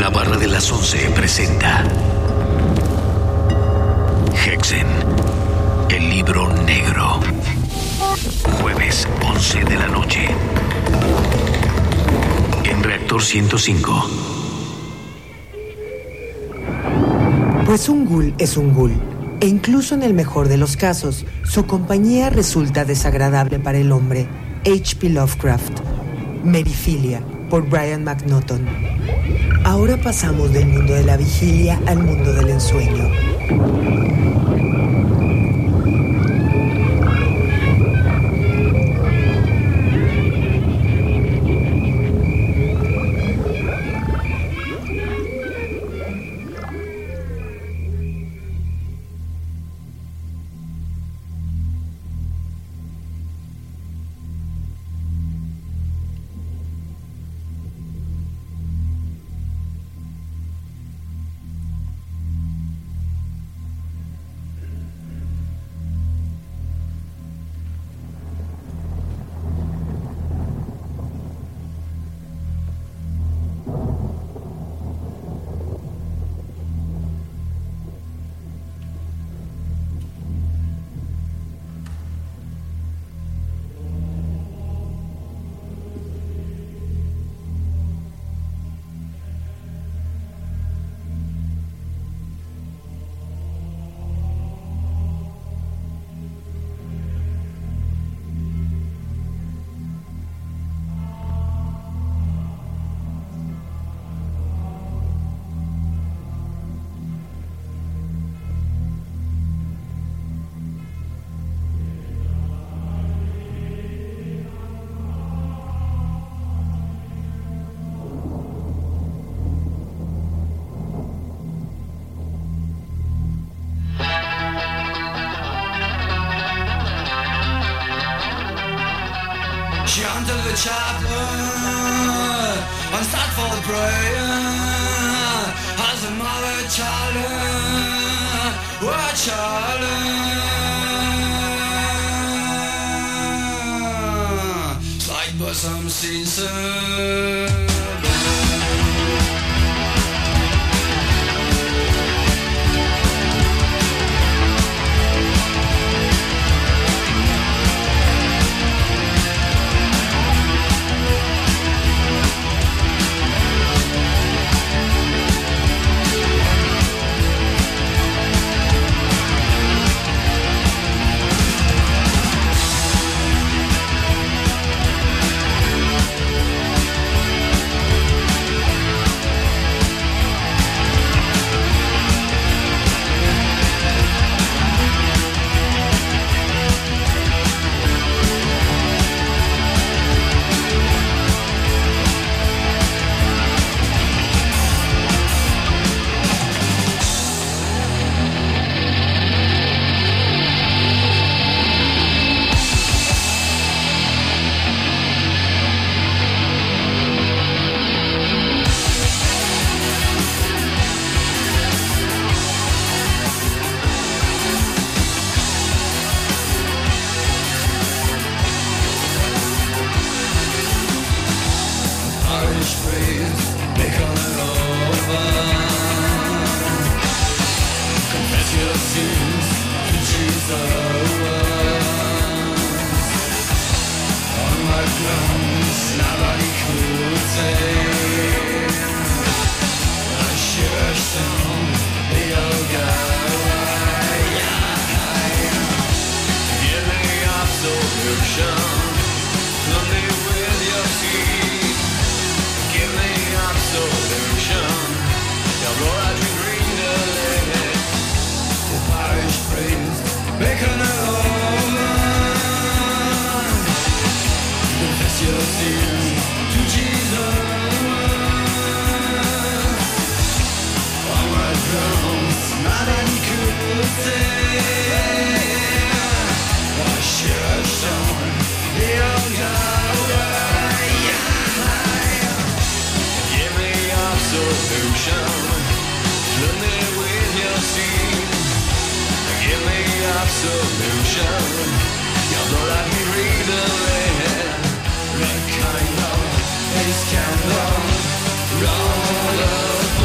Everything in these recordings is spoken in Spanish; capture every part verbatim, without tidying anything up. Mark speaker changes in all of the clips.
Speaker 1: La barra de las once presenta Hexen, el libro negro. Jueves, once de la noche. En Reactor ciento cinco.
Speaker 2: Pues un ghoul es un ghoul, e incluso en el mejor de los casos, su compañía resulta desagradable para el hombre. H P Lovecraft. Merifilia, por Brian McNaughton. Ahora pasamos del mundo de la vigilia al mundo del ensueño.
Speaker 3: Chant of the chapel and start for the prayer as a mother child, oh child, like bosom sincere. Roll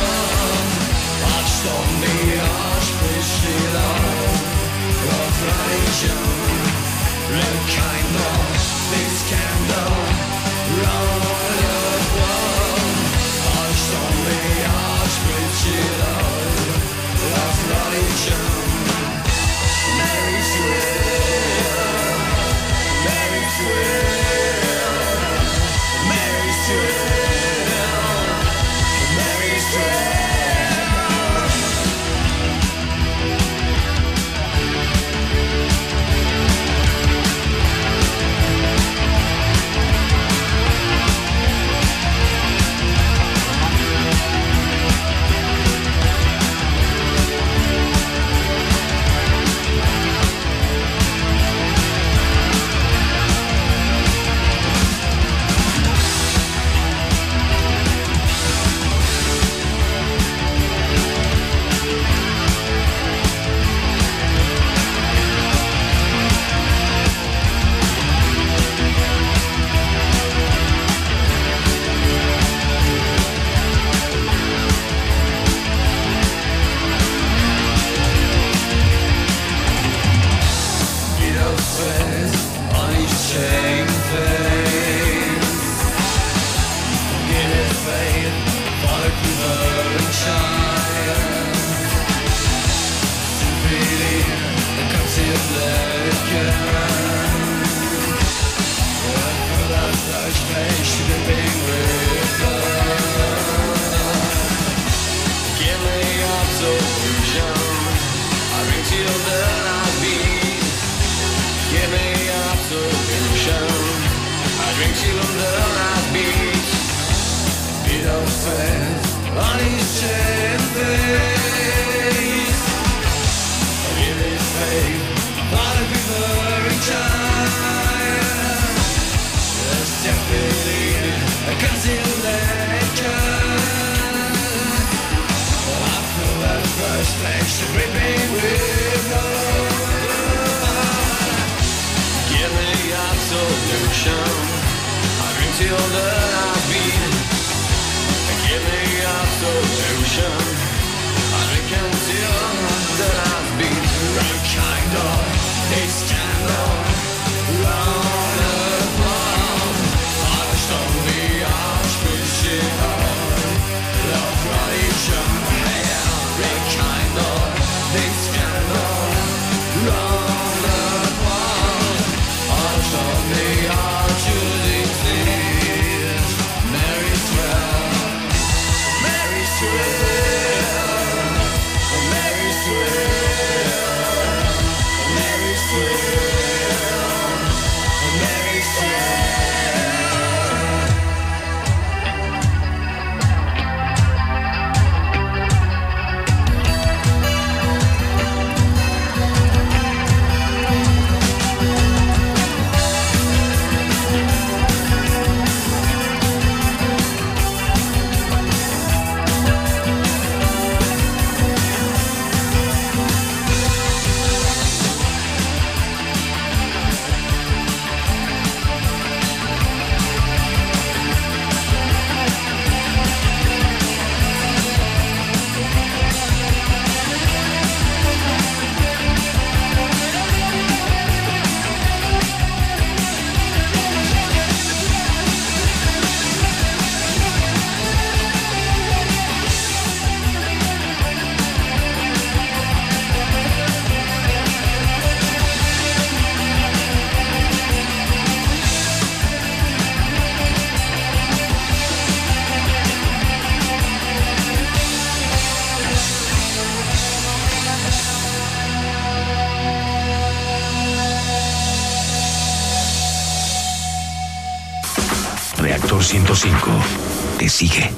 Speaker 1: Reactor ciento cinco te sigue.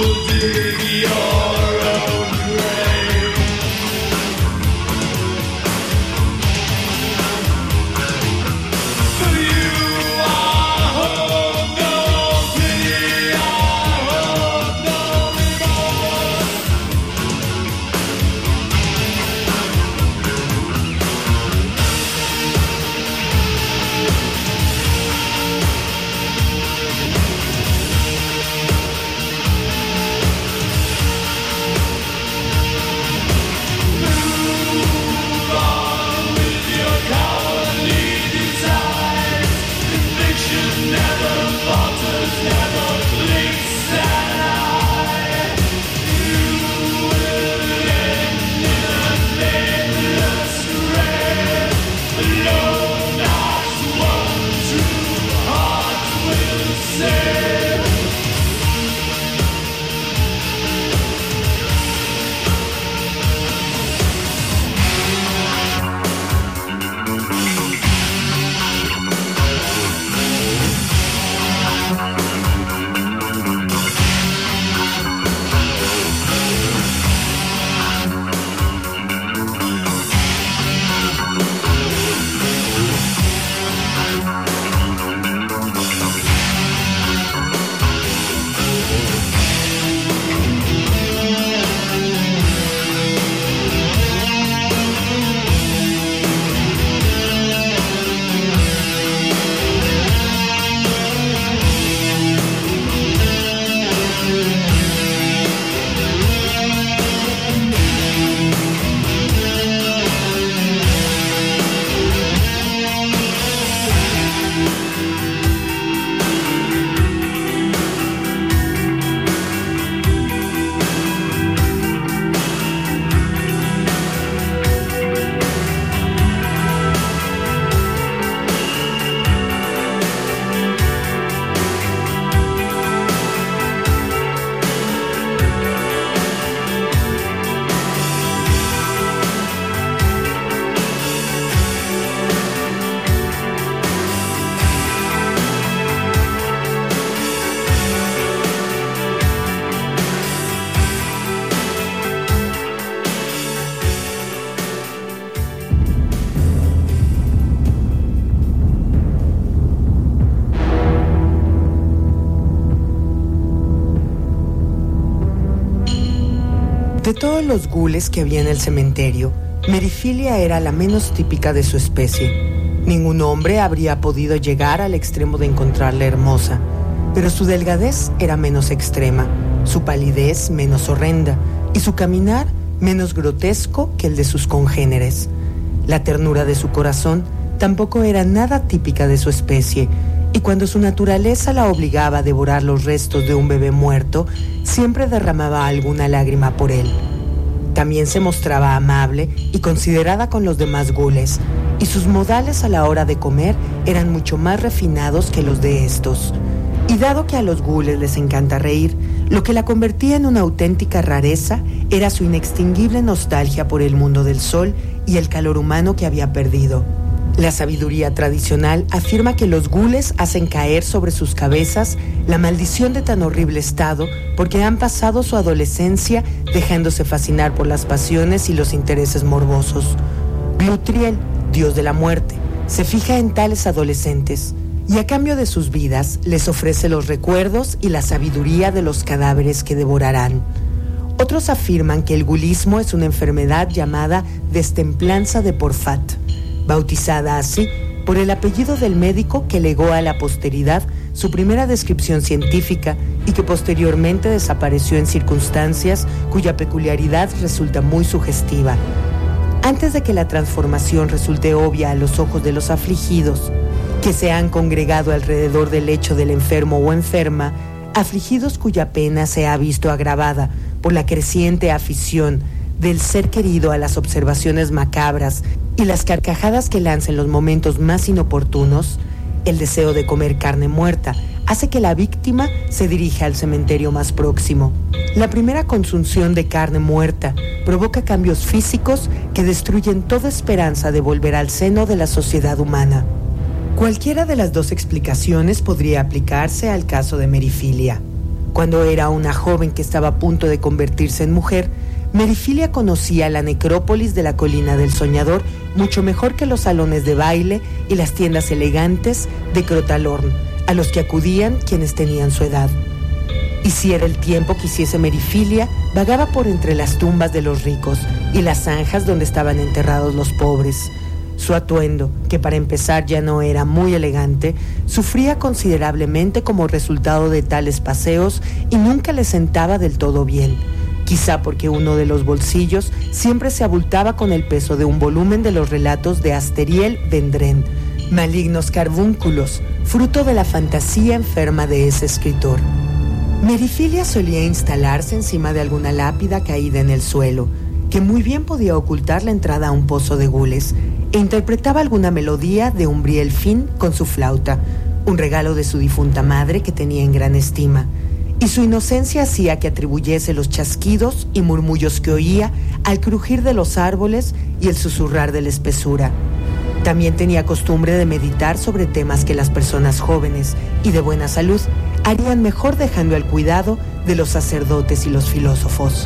Speaker 2: De todos los gules que había en el cementerio, Meriphilia era la menos típica de su especie. Ningún hombre habría podido llegar al extremo de encontrarla hermosa, pero su delgadez era menos extrema, su palidez menos horrenda y su caminar menos grotesco que el de sus congéneres. La ternura de su corazón tampoco era nada típica de su especie, y cuando su naturaleza la obligaba a devorar los restos de un bebé muerto, siempre derramaba alguna lágrima por él. También se mostraba amable y considerada con los demás gules, y sus modales a la hora de comer eran mucho más refinados que los de estos. Y dado que a los gules les encanta reír, lo que la convertía en una auténtica rareza era su inextinguible nostalgia por el mundo del sol y el calor humano que había perdido. La sabiduría tradicional afirma que los gules hacen caer sobre sus cabezas la maldición de tan horrible estado porque han pasado su adolescencia dejándose fascinar por las pasiones y los intereses morbosos. Glutriel, dios de la muerte, se fija en tales adolescentes y a cambio de sus vidas les ofrece los recuerdos y la sabiduría de los cadáveres que devorarán. Otros afirman que el gulismo es una enfermedad llamada destemplanza de Porfat, bautizada así por el apellido del médico que legó a la posteridad su primera descripción científica y que posteriormente desapareció en circunstancias cuya peculiaridad resulta muy sugestiva. Antes de que la transformación resulte obvia a los ojos de los afligidos, que se han congregado alrededor del lecho del enfermo o enferma, afligidos cuya pena se ha visto agravada por la creciente afición del ser querido a las observaciones macabras y las carcajadas que lanza en los momentos más inoportunos, el deseo de comer carne muerta hace que la víctima se dirija al cementerio más próximo. La primera consunción de carne muerta provoca cambios físicos que destruyen toda esperanza de volver al seno de la sociedad humana. Cualquiera de las dos explicaciones podría aplicarse al caso de Meriphilia. Cuando era una joven que estaba a punto de convertirse en mujer, Merifilia conocía la necrópolis de la Colina del Soñador mucho mejor que los salones de baile y las tiendas elegantes de Crotalorn, a los que acudían quienes tenían su edad. Y si era el tiempo que hiciese Merifilia, vagaba por entre las tumbas de los ricos y las zanjas donde estaban enterrados los pobres. Su atuendo, que para empezar ya no era muy elegante, sufría considerablemente como resultado de tales paseos y nunca le sentaba del todo bien. Quizá porque uno de los bolsillos siempre se abultaba con el peso de un volumen de los relatos de Asteriel Vendrén, malignos carbúnculos, fruto de la fantasía enferma de ese escritor. Merifilia solía instalarse encima de alguna lápida caída en el suelo, que muy bien podía ocultar la entrada a un pozo de gules, e interpretaba alguna melodía de Umbriel fin con su flauta, un regalo de su difunta madre que tenía en gran estima, y su inocencia hacía que atribuyese los chasquidos y murmullos que oía al crujir de los árboles y el susurrar de la espesura. También tenía costumbre de meditar sobre temas que las personas jóvenes y de buena salud harían mejor dejando al cuidado de los sacerdotes y los filósofos.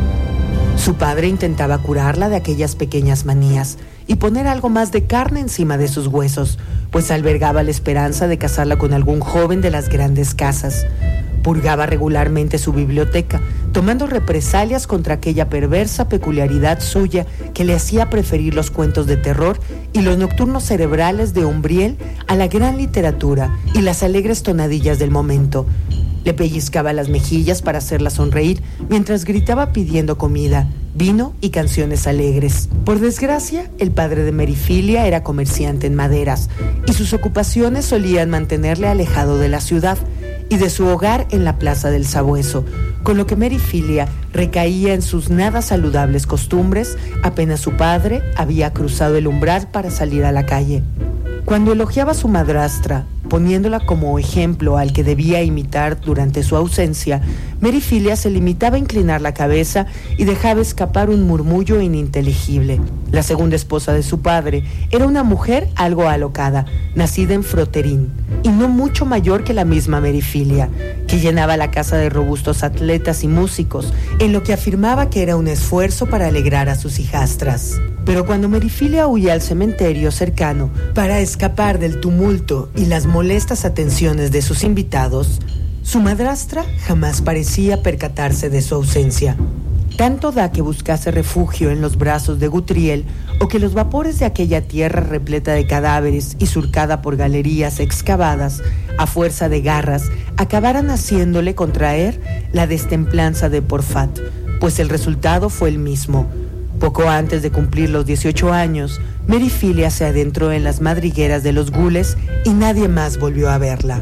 Speaker 2: Su padre intentaba curarla de aquellas pequeñas manías y poner algo más de carne encima de sus huesos, pues albergaba la esperanza de casarla con algún joven de las grandes casas. Purgaba regularmente su biblioteca, tomando represalias contra aquella perversa peculiaridad suya que le hacía preferir los cuentos de terror y los nocturnos cerebrales de Umbriel a la gran literatura y las alegres tonadillas del momento. Le pellizcaba las mejillas para hacerla sonreír mientras gritaba pidiendo comida, vino y canciones alegres. Por desgracia, el padre de Merifilia era comerciante en maderas y sus ocupaciones solían mantenerle alejado de la ciudad y de su hogar en la Plaza del Sabueso, con lo que Merifilia recaía en sus nada saludables costumbres apenas su padre había cruzado el umbral para salir a la calle. Cuando elogiaba a su madrastra, poniéndola como ejemplo al que debía imitar durante su ausencia, Merifilia se limitaba a inclinar la cabeza y dejaba escapar un murmullo ininteligible. La segunda esposa de su padre era una mujer algo alocada, nacida en Froterín, y no mucho mayor que la misma Merifilia, que llenaba la casa de robustos atletas y músicos, en lo que afirmaba que era un esfuerzo para alegrar a sus hijastras. Pero cuando Merifilia huía al cementerio cercano para escapar del tumulto y las molestas atenciones de sus invitados, su madrastra jamás parecía percatarse de su ausencia. Tanto da que buscase refugio en los brazos de Gutriel o que los vapores de aquella tierra repleta de cadáveres y surcada por galerías excavadas a fuerza de garras acabaran haciéndole contraer la destemplanza de Porfat, pues el resultado fue el mismo. Poco antes de cumplir los dieciocho años, Merifilia se adentró en las madrigueras de los gules y nadie más volvió a verla.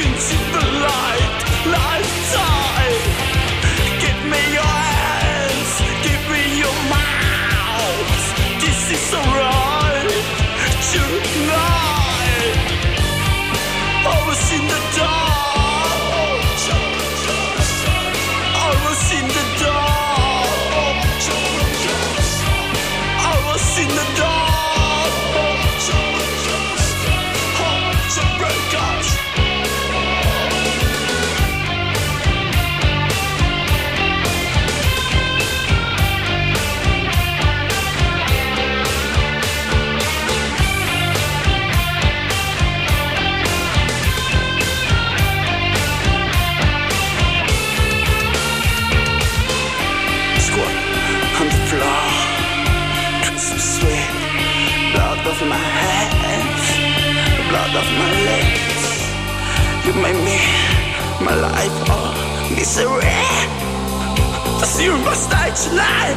Speaker 4: Give me your hands, of my hands, the blood of my legs. You made me, my life, oh, misery. I see you must die tonight.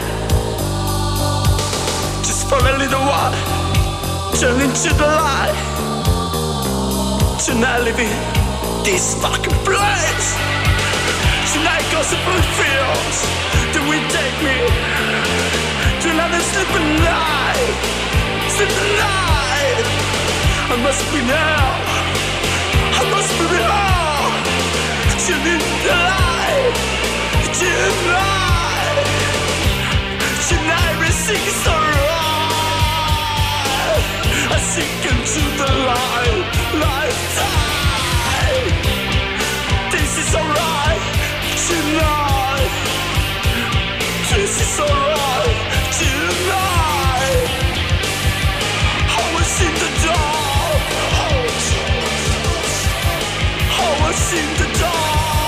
Speaker 4: Just for a little while, turn into the light. Tonight living this fucking place. Tonight gossiping fields, do we take me to another sleeping night? Sleeping night. I must be now, I must be now. Tonight, tonight, tonight, tonight everything is alright. I sink into the light, lifetime. This is alright. Tonight, this is alright. Tonight, I was in the dark. I was in the dark.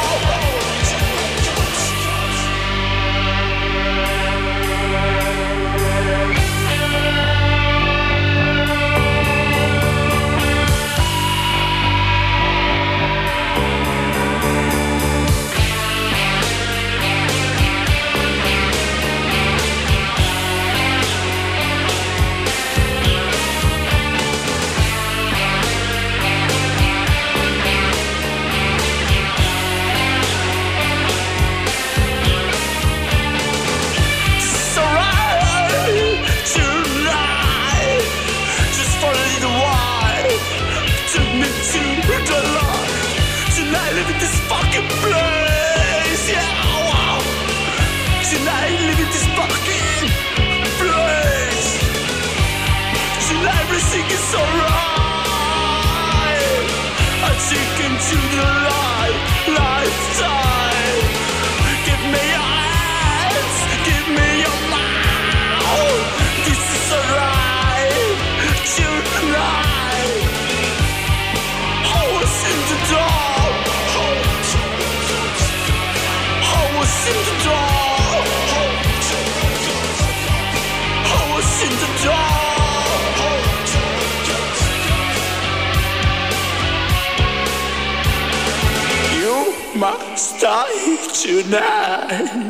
Speaker 4: Must die tonight.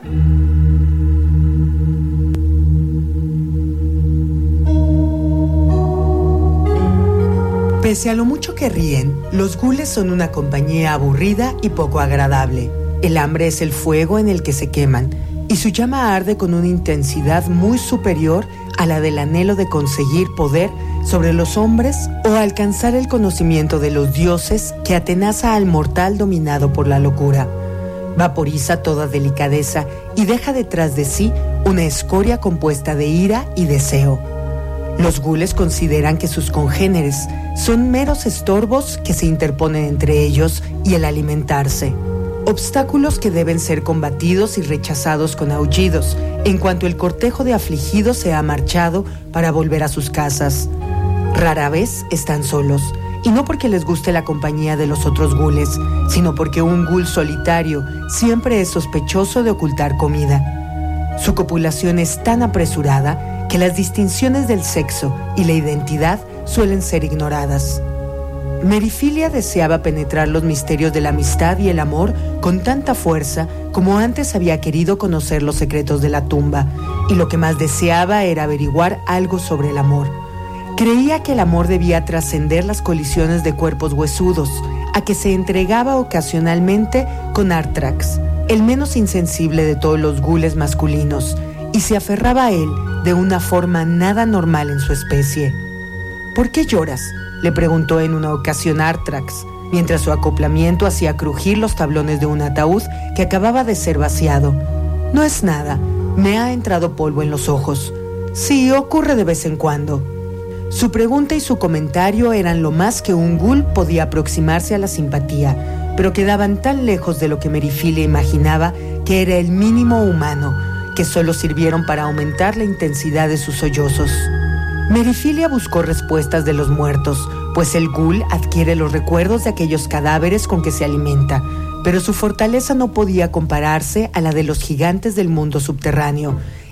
Speaker 2: Pese a lo mucho que ríen, los gules son una compañía aburrida y poco agradable. El hambre es el fuego en el que se queman, y su llama arde con una intensidad muy superior a la del anhelo de conseguir poder sobre los hombres o alcanzar el conocimiento de los dioses que atenaza al mortal dominado por la locura. Vaporiza toda delicadeza y deja detrás de sí una escoria compuesta de ira y deseo. Los gules consideran que sus congéneres son meros estorbos que se interponen entre ellos y el alimentarse. Obstáculos que deben ser combatidos y rechazados con aullidos en cuanto el cortejo de afligidos se ha marchado para volver a sus casas. Rara vez están solos, y no porque les guste la compañía de los otros gules, sino porque un gul solitario siempre es sospechoso de ocultar comida. Su copulación es tan apresurada que las distinciones del sexo y la identidad suelen ser ignoradas. Merifilia deseaba penetrar los misterios de la amistad y el amor con tanta fuerza como antes había querido conocer los secretos de la tumba, y lo que más deseaba era averiguar algo sobre el amor. Creía que el amor debía trascender las colisiones de cuerpos huesudos, a que se entregaba ocasionalmente con Arthrax, el menos insensible de todos los gules masculinos, y se aferraba a él de una forma nada normal en su especie. ¿Por qué lloras?, le preguntó en una ocasión Arthrax, mientras su acoplamiento hacía crujir los tablones de un ataúd que acababa de ser vaciado. No es nada, me ha entrado polvo en los ojos. Sí, ocurre de vez en cuando. Su pregunta y su comentario eran lo más que un ghoul podía aproximarse a la simpatía, pero quedaban tan lejos de lo que Merifilia imaginaba que era el mínimo humano, que solo sirvieron para aumentar la intensidad de sus sollozos. Merifilia buscó respuestas de los muertos, pues el ghoul adquiere los recuerdos de aquellos cadáveres con que se alimenta, pero su fortaleza no podía compararse a la de los gigantes del mundo subterráneo,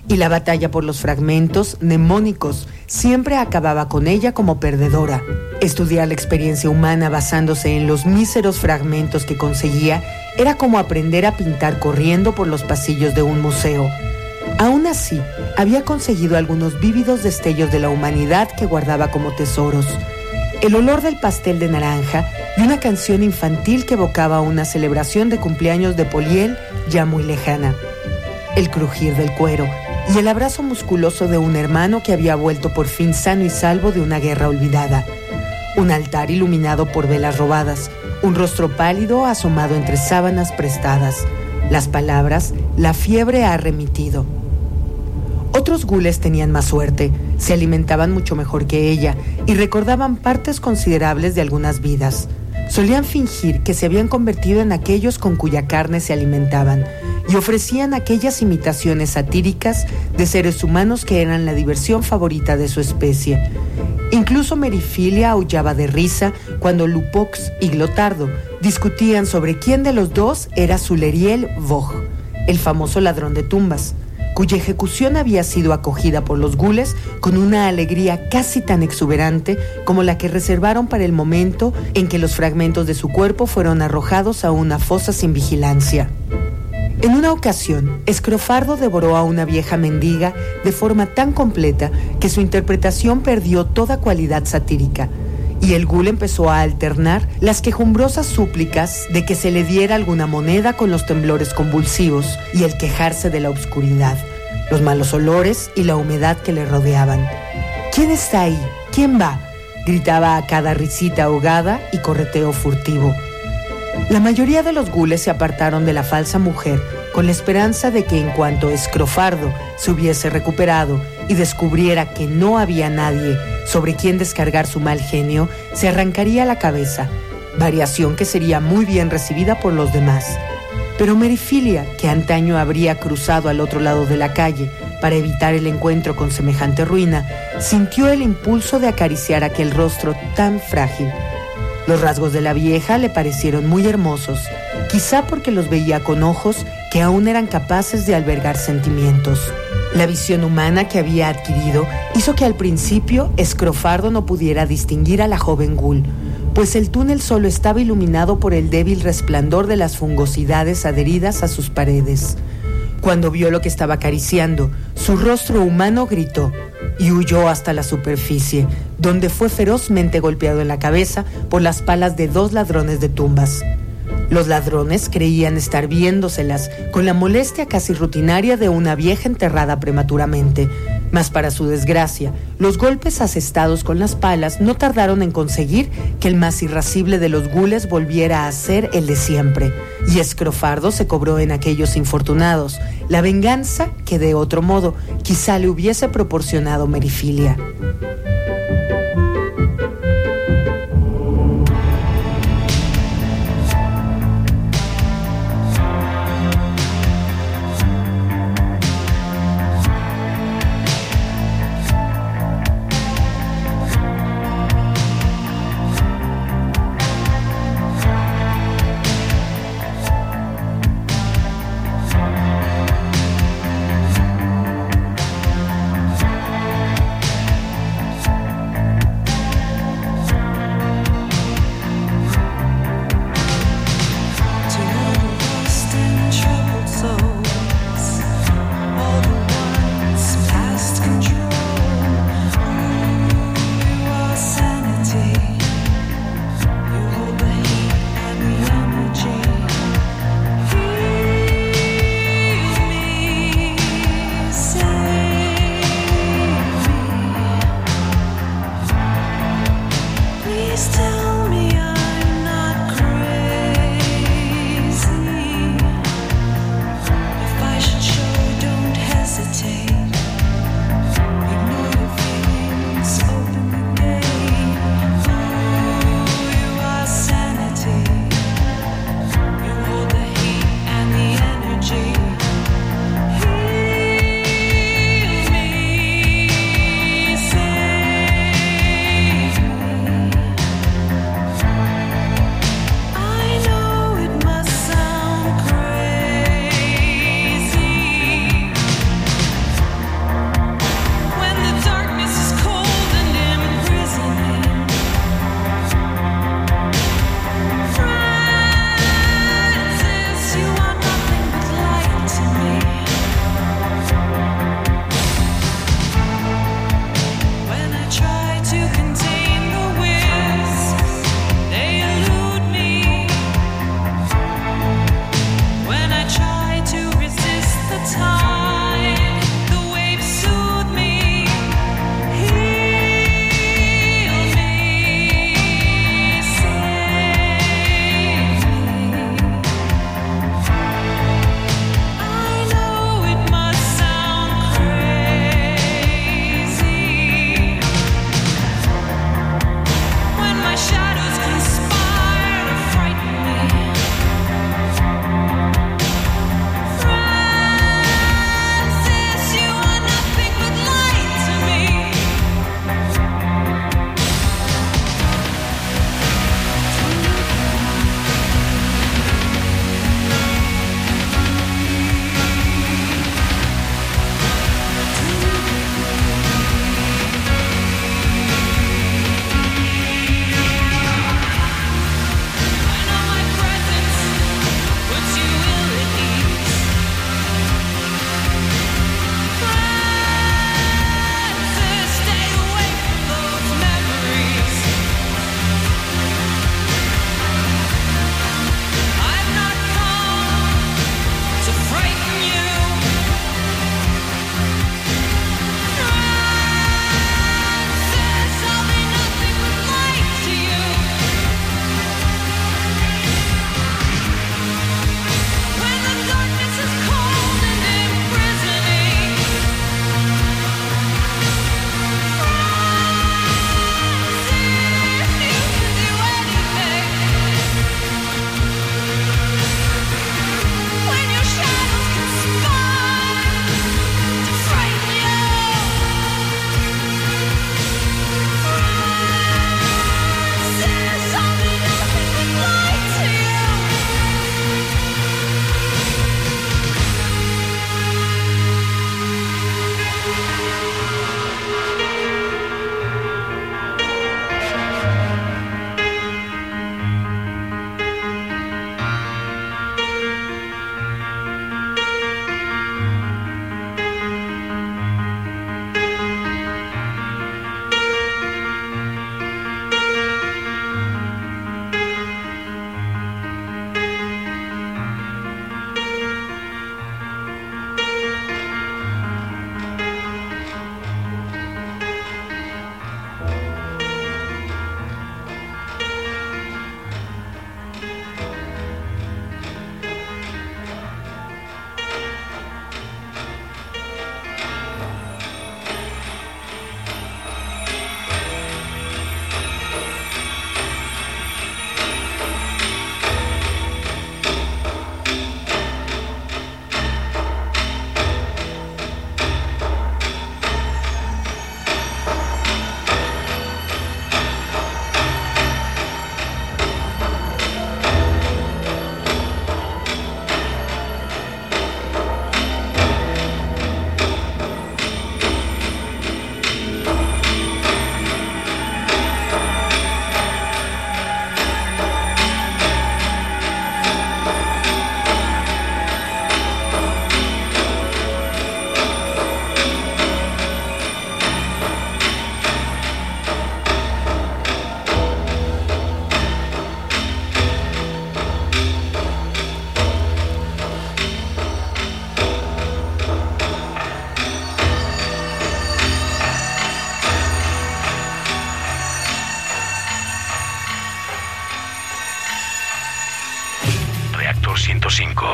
Speaker 2: y la batalla por los fragmentos mnemónicos siempre acababa con ella como perdedora. Estudiar la experiencia humana basándose en los míseros fragmentos que conseguía era como aprender a pintar corriendo por los pasillos de un museo. Aún así, había conseguido algunos vívidos destellos de la humanidad que guardaba como tesoros. El olor del pastel de naranja y una canción infantil que evocaba una celebración de cumpleaños de Poliel ya muy lejana. El crujir del cuero y el abrazo musculoso de un hermano que había vuelto por fin sano y salvo de una guerra olvidada. Un altar iluminado por velas robadas, un rostro pálido asomado entre sábanas prestadas. Las palabras, la fiebre ha remitido. Otros gules tenían más suerte, se alimentaban mucho mejor que ella y recordaban partes considerables de algunas vidas. Solían fingir que se habían convertido en aquellos con cuya carne se alimentaban y ofrecían aquellas imitaciones satíricas de seres humanos que eran la diversión favorita de su especie. Incluso Merifilia aullaba de risa cuando Lupox y Glotardo discutían sobre quién de los dos era Suleriel Vogt, el famoso ladrón de tumbas, cuya ejecución había sido acogida por los gules con una alegría casi tan exuberante como la que reservaron para el momento en que los fragmentos de su cuerpo fueron arrojados a una fosa sin vigilancia. En una ocasión, Escrofardo devoró a una vieja mendiga de forma tan completa que su interpretación perdió toda cualidad satírica, y el ghoul empezó a alternar las quejumbrosas súplicas de que se le diera alguna moneda con los temblores convulsivos y el quejarse de la obscuridad, los malos olores y la humedad que le rodeaban. ¿Quién está ahí? ¿Quién va?, gritaba a cada risita ahogada y correteo furtivo. La mayoría de los gules se apartaron de la falsa mujer con la esperanza de que en cuanto Escrofardo se hubiese recuperado y descubriera que no había nadie sobre quien descargar su mal genio, se arrancaría la cabeza, variación que sería muy bien recibida por los demás. Pero Merifilia, que antaño habría cruzado al otro lado de la calle para evitar el encuentro con semejante ruina, sintió el impulso de acariciar aquel rostro tan frágil. Los rasgos de la vieja le parecieron muy hermosos, quizá porque los veía con ojos que aún eran capaces de albergar sentimientos. La visión humana que había adquirido hizo que al principio Escrofardo no pudiera distinguir a la joven ghoul, pues el túnel solo estaba iluminado por el débil resplandor de las fungosidades adheridas a sus paredes. Cuando vio lo que estaba acariciando, su rostro humano gritó y huyó hasta la superficie, donde fue ferozmente golpeado en la cabeza por las palas de dos ladrones de tumbas. Los ladrones creían estar viéndoselas con la molestia casi rutinaria de una vieja enterrada prematuramente, mas para su desgracia, los golpes asestados con las palas no tardaron en conseguir que el más irascible de los gules volviera a ser el de siempre, y Escrofardo se cobró en aquellos infortunados la venganza que de otro modo quizá le hubiese proporcionado Merifilia.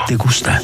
Speaker 1: te gusta.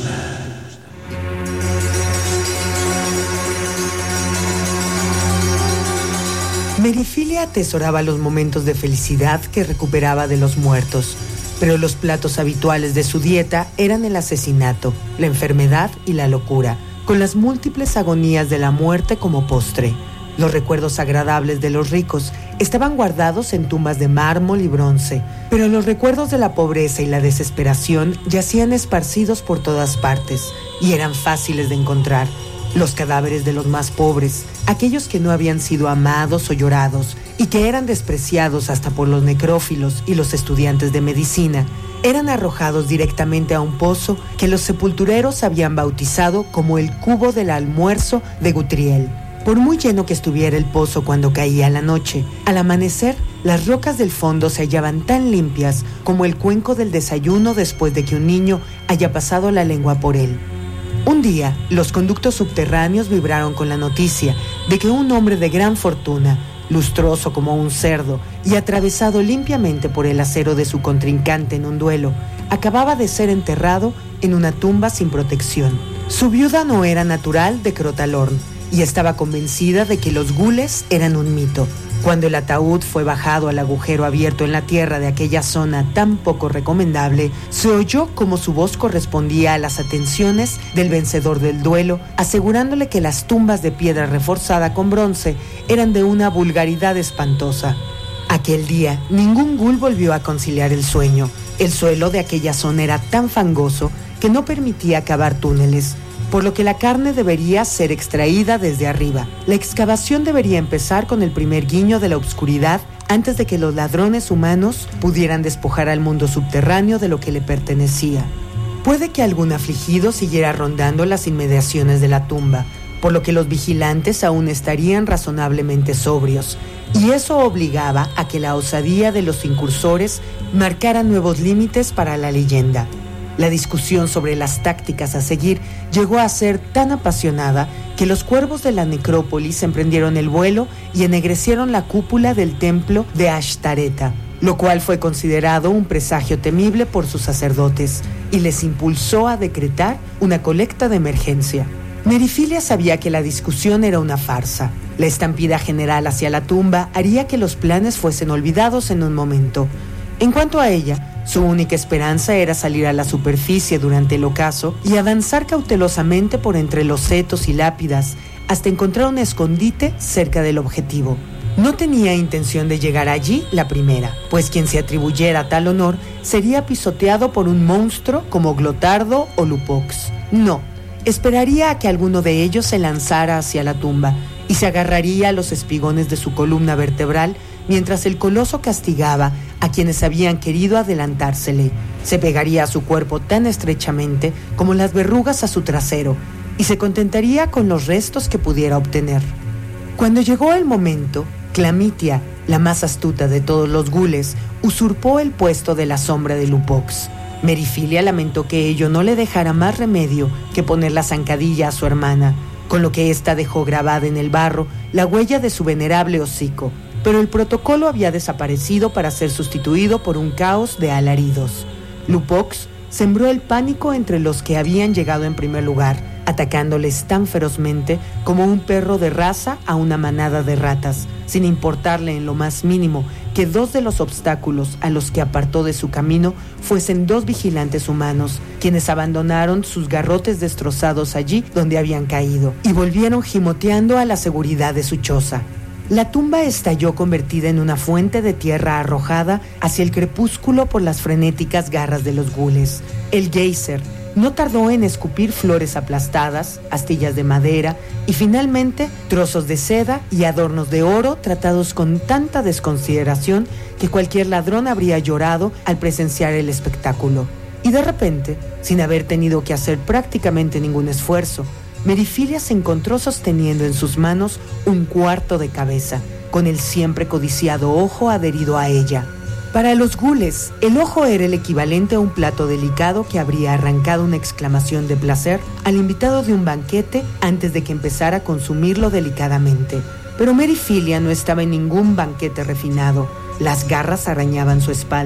Speaker 2: Merifilia atesoraba los momentos de felicidad que recuperaba de los muertos, pero los platos habituales de su dieta eran el asesinato, la enfermedad y la locura, con las múltiples agonías de la muerte como postre. Los recuerdos agradables de los ricos estaban guardados en tumbas de mármol y bronce, pero los recuerdos de la pobreza y la desesperación yacían esparcidos por todas partes y eran fáciles de encontrar. Los cadáveres de los más pobres, aquellos que no habían sido amados o llorados y que eran despreciados hasta por los necrófilos y los estudiantes de medicina, eran arrojados directamente a un pozo que los sepultureros habían bautizado como el cubo del almuerzo de Gutriel. Por muy lleno que estuviera el pozo cuando caía la noche, al amanecer, las rocas del fondo se hallaban tan limpias como el cuenco del desayuno después de que un niño haya pasado la lengua por él. Un día, los conductos subterráneos vibraron con la noticia de que un hombre de gran fortuna, lustroso como un cerdo y atravesado limpiamente por el acero de su contrincante en un duelo, acababa de ser enterrado en una tumba sin protección. Su viuda no era natural de Crotalorn y estaba convencida de que los gules eran un mito. Cuando el ataúd fue bajado al agujero abierto en la tierra de aquella zona tan poco recomendable, se oyó como su voz correspondía a las atenciones del vencedor del duelo, asegurándole que las tumbas de piedra reforzada con bronce eran de una vulgaridad espantosa. Aquel día, ningún gul volvió a conciliar el sueño. El suelo de aquella zona era tan fangoso que no permitía cavar túneles, por lo que la carne debería ser extraída desde arriba. La excavación debería empezar con el primer guiño de la oscuridad antes de que los ladrones humanos pudieran despojar al mundo subterráneo de lo que le pertenecía. Puede que algún afligido siguiera rondando las inmediaciones de la tumba, por lo que los vigilantes aún estarían razonablemente sobrios, y eso obligaba a que la osadía de los incursores marcara nuevos límites para la leyenda. La discusión sobre las tácticas a seguir llegó a ser tan apasionada que los cuervos de la necrópolis emprendieron el vuelo y ennegrecieron la cúpula del templo de Ashtareta, lo cual fue considerado un presagio temible por sus sacerdotes y les impulsó a decretar una colecta de emergencia. Merifilia sabía que la discusión era una farsa. La estampida general hacia la tumba haría que los planes fuesen olvidados en un momento. En cuanto a ella, su única esperanza era salir a la superficie durante el ocaso y avanzar cautelosamente por entre los setos y lápidas hasta encontrar un escondite cerca del objetivo. No tenía intención de llegar allí la primera, pues quien se atribuyera tal honor sería pisoteado por un monstruo como Glotardo o Lupox. No, esperaría a que alguno de ellos se lanzara hacia la tumba y se agarraría a los espigones de su columna vertebral mientras el coloso castigaba a quienes habían querido adelantársele. Se pegaría a su cuerpo tan estrechamente como las verrugas a su trasero y se contentaría con los restos que pudiera obtener. Cuando llegó el momento, Clamitia, la más astuta de todos los gules, usurpó el puesto de la sombra de Lupox. Merifilia lamentó que ello no le dejara más remedio que poner la zancadilla a su hermana, con lo que ésta dejó grabada en el barro la huella de su venerable hocico, pero el protocolo había desaparecido para ser sustituido por un caos de alaridos. Lupox sembró el pánico entre los que habían llegado en primer lugar, atacándoles tan ferozmente como un perro de raza a una manada de ratas, sin importarle en lo más mínimo que dos de los obstáculos a los que apartó de su camino fuesen dos vigilantes humanos, quienes abandonaron sus garrotes destrozados allí donde habían caído y volvieron gimoteando a la seguridad de su choza. La tumba estalló convertida en una fuente de tierra arrojada hacia el crepúsculo por las frenéticas garras de los gules. El geyser no tardó en escupir flores aplastadas, astillas de madera y finalmente trozos de seda y adornos de oro tratados con tanta desconsideración que cualquier ladrón habría llorado al presenciar el espectáculo. Y de repente, sin haber tenido que hacer prácticamente ningún esfuerzo, Merifilia se encontró sosteniendo en sus manos un cuarto de cabeza, con el siempre codiciado ojo adherido a ella. Para los gules, el ojo era el equivalente a un plato delicado que habría arrancado una exclamación de placer al invitado de un banquete antes de que empezara a consumirlo delicadamente. Pero Merifilia no estaba en ningún banquete refinado. Las garras arañaban su espalda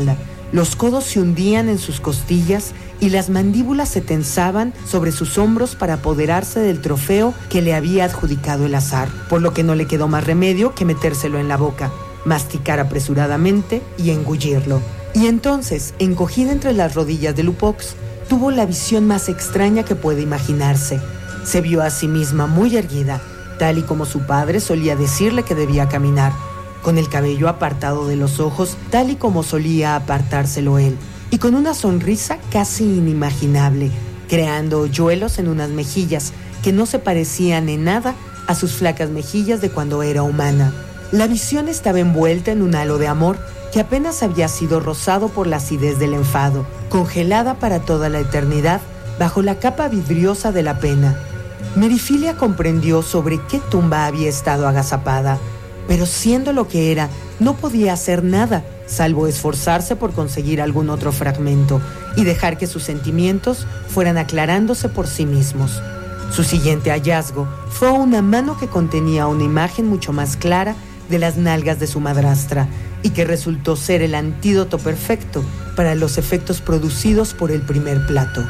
Speaker 2: Los codos se hundían en sus costillas y las mandíbulas se tensaban sobre sus hombros para apoderarse del trofeo que le había adjudicado el azar, por lo que no le quedó más remedio que metérselo en la boca, masticar apresuradamente y engullirlo. Y entonces, encogida entre las rodillas de Lupox, tuvo la visión más extraña que puede imaginarse. Se vio a sí misma muy erguida, tal y como su padre solía decirle que debía caminar, con el cabello apartado de los ojos, tal y como solía apartárselo él, y con una sonrisa casi inimaginable, creando hoyuelos en unas mejillas que no se parecían en nada a sus flacas mejillas de cuando era humana. La visión estaba envuelta en un halo de amor que apenas había sido rozado por la acidez del enfado, congelada para toda la eternidad bajo la capa vidriosa de la pena. Merifilia comprendió sobre qué tumba había estado agazapada, pero siendo lo que era, no podía hacer nada, salvo esforzarse por conseguir algún otro fragmento y dejar que sus sentimientos fueran aclarándose por sí mismos. Su siguiente hallazgo fue una mano que contenía una imagen mucho más clara de las nalgas de su madrastra y que resultó ser el antídoto perfecto para los efectos producidos por el primer plato.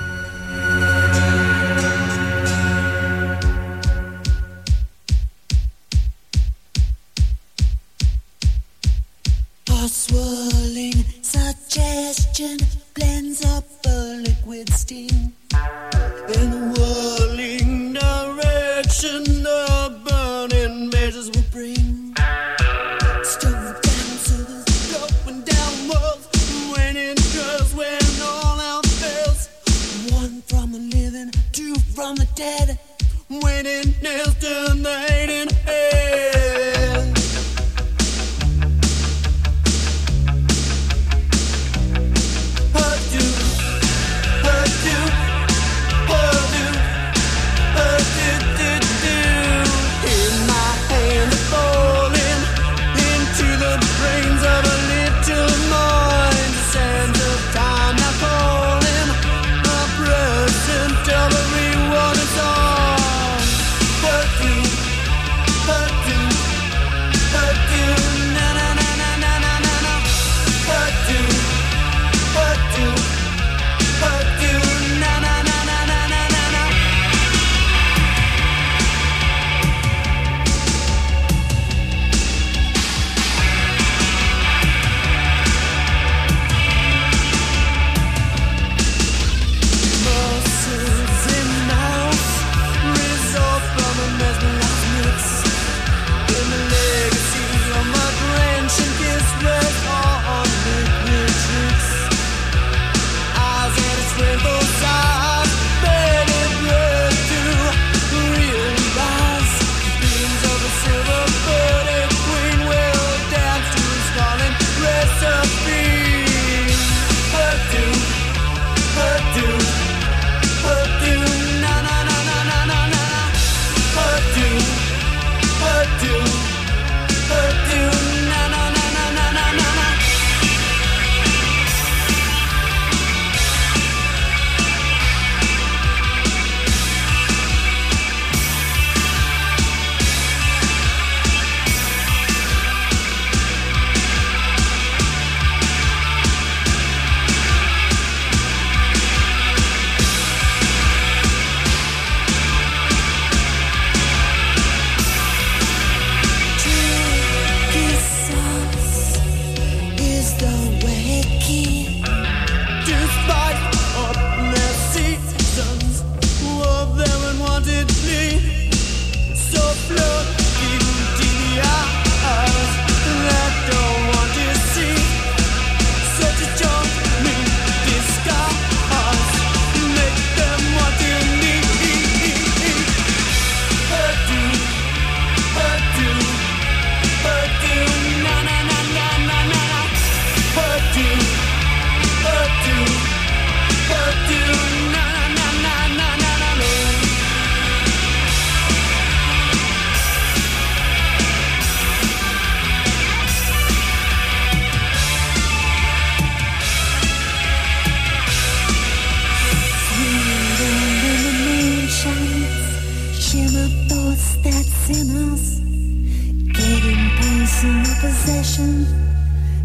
Speaker 5: A swirling suggestion blends up a liquid steam. In a whirling direction, the burning measures will bring. Stove dancers going downwards, when it curves, when all else fails. One from the living, two from the dead, when it nails turn the hate in hell.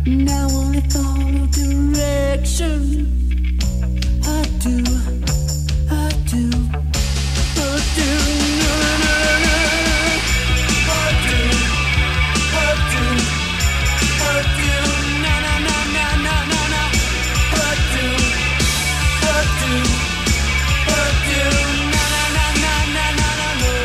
Speaker 5: Now only follow direction. I do, I do, I do, no, no, no, I do, I do, I do, na na na na na na na, I do, I do, I do, na na na na na na na no.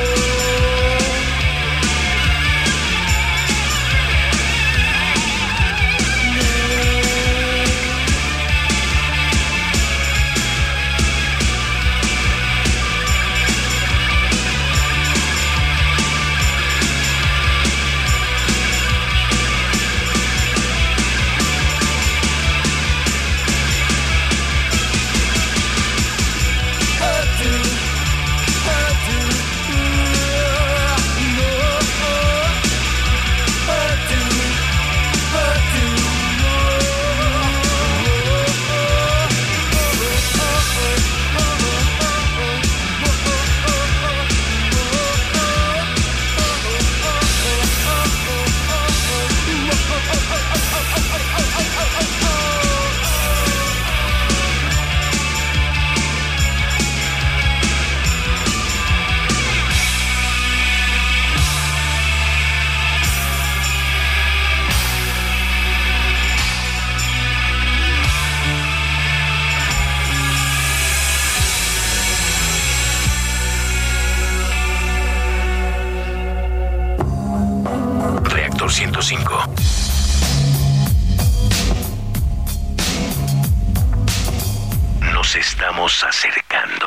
Speaker 1: Reactor ciento cinco. Nos estamos acercando.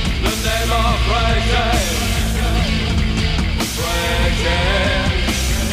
Speaker 6: Breaking, breaking.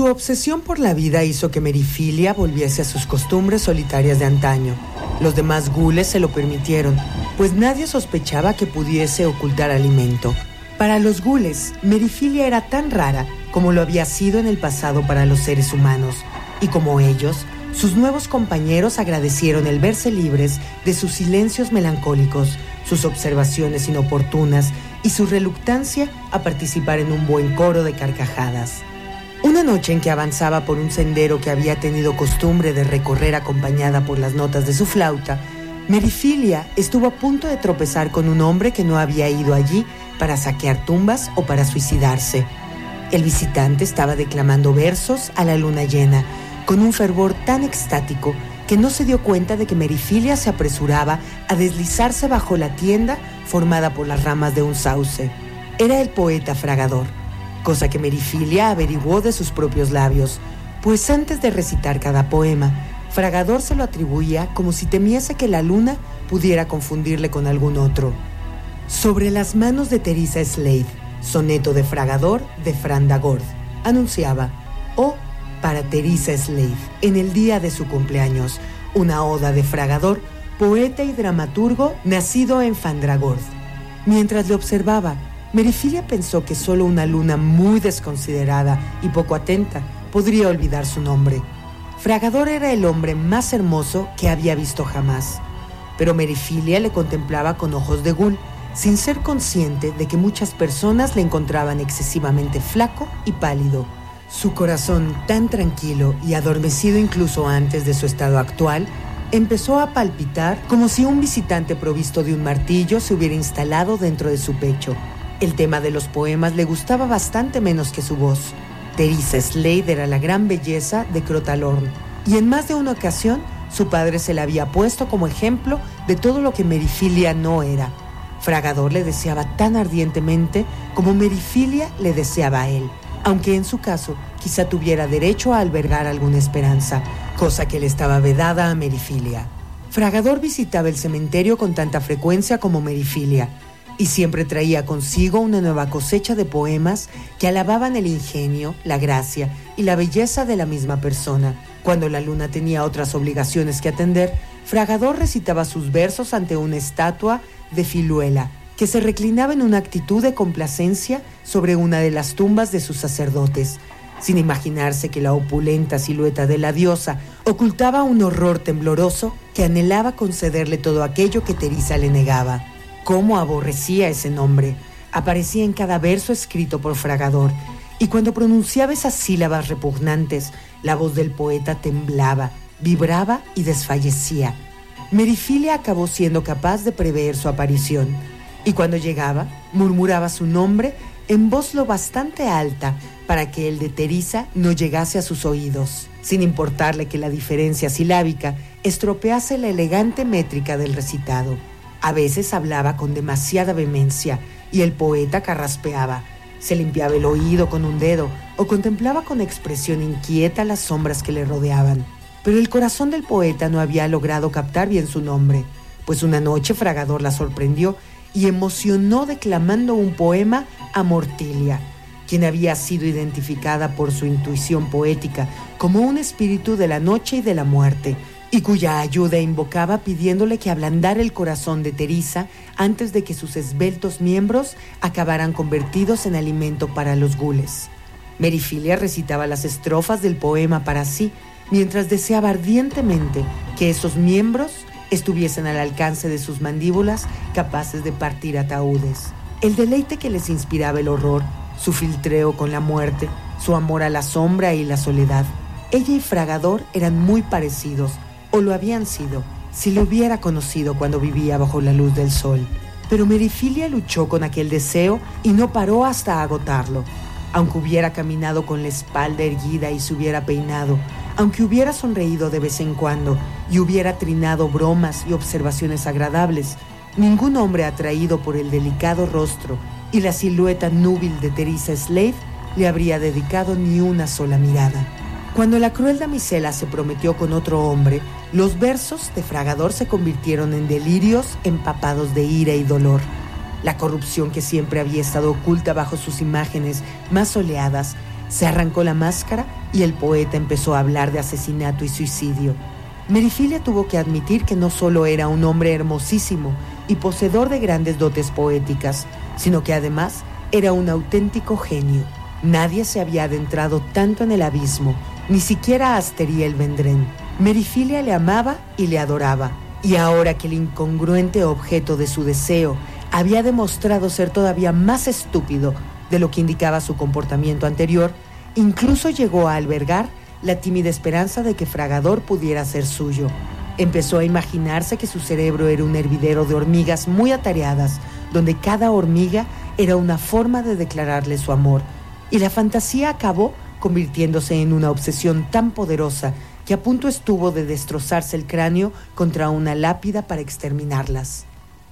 Speaker 2: Su obsesión por la vida hizo que Merifilia volviese a sus costumbres solitarias de antaño. Los demás gules se lo permitieron, pues nadie sospechaba que pudiese ocultar alimento. Para los gules, Merifilia era tan rara como lo había sido en el pasado para los seres humanos, y como ellos, sus nuevos compañeros agradecieron el verse libres de sus silencios melancólicos, sus observaciones inoportunas y su reluctancia a participar en un buen coro de carcajadas. Una noche en que avanzaba por un sendero que había tenido costumbre de recorrer acompañada por las notas de su flauta, Merifilia estuvo a punto de tropezar con un hombre que no había ido allí para saquear tumbas o para suicidarse. El visitante estaba declamando versos a la luna llena, con un fervor tan extático que no se dio cuenta de que Merifilia se apresuraba a deslizarse bajo la tienda formada por las ramas de un sauce. Era el poeta Fragador, cosa que Merifilia averiguó de sus propios labios, pues antes de recitar cada poema, Fragador se lo atribuía como si temiese que la luna pudiera confundirle con algún otro. Sobre las manos de Teresa Slade, soneto de Fragador de Frandagord, anunciaba: «Oh, para Teresa Slade, en el día de su cumpleaños, una oda de Fragador, poeta y dramaturgo nacido en Fandragord». Mientras le observaba, Merifilia pensó que solo una luna muy desconsiderada y poco atenta podría olvidar su nombre. Fragador era el hombre más hermoso que había visto jamás, pero Merifilia le contemplaba con ojos de ghoul, sin ser consciente de que muchas personas le encontraban excesivamente flaco y pálido. Su corazón, tan tranquilo y adormecido incluso antes de su estado actual, empezó a palpitar como si un visitante provisto de un martillo se hubiera instalado dentro de su pecho. El tema de los poemas le gustaba bastante menos que su voz. Teresa Slade era la gran belleza de Crotalorn, y en más de una ocasión su padre se la había puesto como ejemplo de todo lo que Merifilia no era. Fragador le deseaba tan ardientemente como Merifilia le deseaba a él, aunque en su caso quizá tuviera derecho a albergar alguna esperanza, cosa que le estaba vedada a Merifilia. Fragador visitaba el cementerio con tanta frecuencia como Merifilia, y siempre traía consigo una nueva cosecha de poemas que alababan el ingenio, la gracia y la belleza de la misma persona. Cuando la luna tenía otras obligaciones que atender, Fragador recitaba sus versos ante una estatua de Filuela, que se reclinaba en una actitud de complacencia sobre una de las tumbas de sus sacerdotes, sin imaginarse que la opulenta silueta de la diosa ocultaba un horror tembloroso que anhelaba concederle todo aquello que Teresa le negaba. Cómo aborrecía ese nombre. Aparecía en cada verso escrito por Fragador, y cuando pronunciaba esas sílabas repugnantes, la voz del poeta temblaba, vibraba y desfallecía. Merifilia acabó siendo capaz de prever su aparición, y cuando llegaba, murmuraba su nombre en voz lo bastante alta para que el de Teresa no llegase a sus oídos, sin importarle que la diferencia silábica estropease la elegante métrica del recitado. A veces hablaba con demasiada vehemencia y el poeta carraspeaba, se limpiaba el oído con un dedo o contemplaba con expresión inquieta las sombras que le rodeaban. Pero el corazón del poeta no había logrado captar bien su nombre, pues una noche Fragador la sorprendió y emocionó declamando un poema a Mortilia, quien había sido identificada por su intuición poética como un espíritu de la noche y de la muerte, y cuya ayuda invocaba pidiéndole que ablandara el corazón de Teresa antes de que sus esbeltos miembros acabaran convertidos en alimento para los gules. Merifilia recitaba las estrofas del poema para sí, mientras deseaba ardientemente que esos miembros estuviesen al alcance de sus mandíbulas capaces de partir ataúdes. El deleite que les inspiraba el horror, su filtreo con la muerte, su amor a la sombra y la soledad. Ella y Fragador eran muy parecidos, o lo habían sido, si lo hubiera conocido cuando vivía bajo la luz del sol. Pero Merifilia luchó con aquel deseo y no paró hasta agotarlo. Aunque hubiera caminado con la espalda erguida y se hubiera peinado, aunque hubiera sonreído de vez en cuando y hubiera trinado bromas y observaciones agradables, ningún hombre atraído por el delicado rostro y la silueta núbil de Teresa Slade le habría dedicado ni una sola mirada. Cuando la cruel damisela se prometió con otro hombre, los versos de Fragador se convirtieron en delirios empapados de ira y dolor. La corrupción que siempre había estado oculta bajo sus imágenes más soleadas Se arrancó la máscara y el poeta empezó a hablar de asesinato y suicidio. Merifilia tuvo que admitir que no solo era un hombre hermosísimo y poseedor de grandes dotes poéticas, sino que además era un auténtico genio. Nadie se había adentrado tanto en el abismo, ni siquiera Asteriel Vendrén. Merifilia le amaba y le adoraba, y ahora que el incongruente objeto de su deseo había demostrado ser todavía más estúpido de lo que indicaba su comportamiento anterior, incluso llegó a albergar la tímida esperanza de que Fragador pudiera ser suyo. Empezó a imaginarse que su cerebro era un hervidero de hormigas muy atareadas, donde cada hormiga era una forma de declararle su amor, y la fantasía acabó convirtiéndose en una obsesión tan poderosa que a punto estuvo de destrozarse el cráneo contra una lápida para exterminarlas.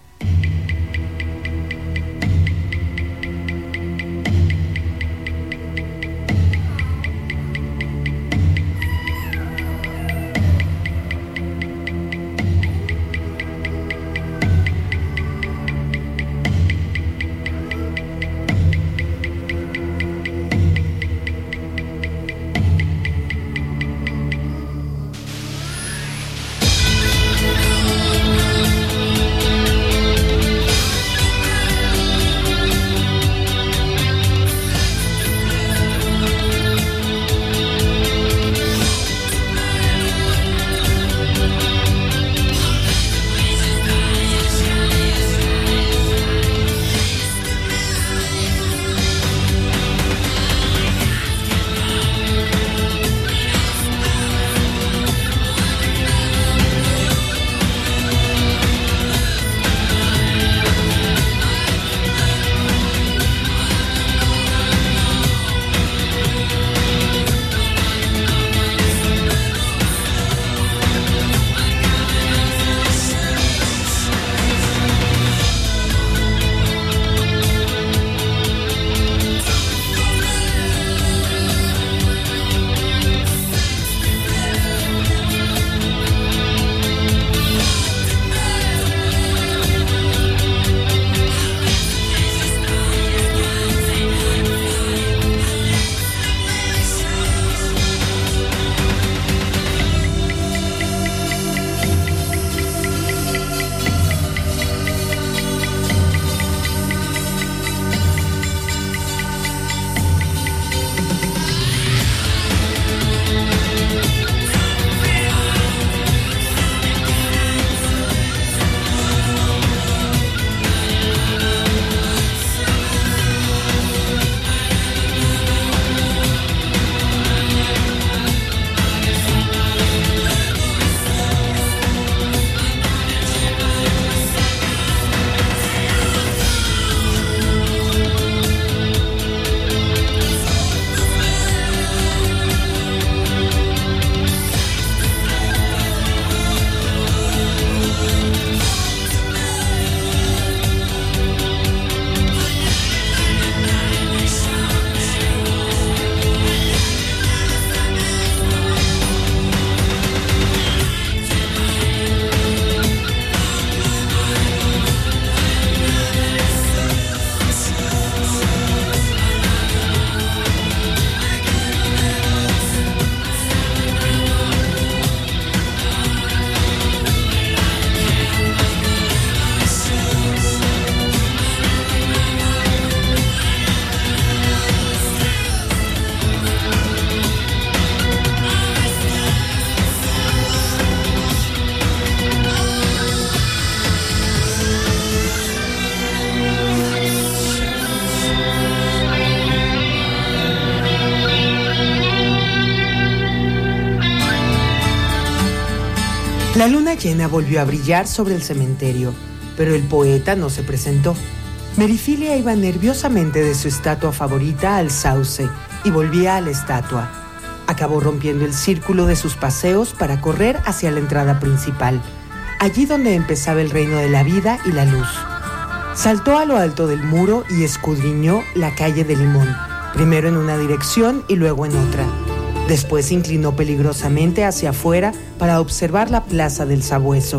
Speaker 2: La luna llena volvió a brillar sobre el cementerio, pero el poeta no se presentó. Merifilia iba nerviosamente de su estatua favorita al sauce y volvía a la estatua. Acabó rompiendo el círculo de sus paseos para correr hacia la entrada principal, allí donde empezaba el reino de la vida y la luz. Saltó a lo alto del muro y escudriñó la calle de Limón, primero en una dirección y luego en otra. Después se inclinó peligrosamente hacia afuera para observar la plaza del Sabueso,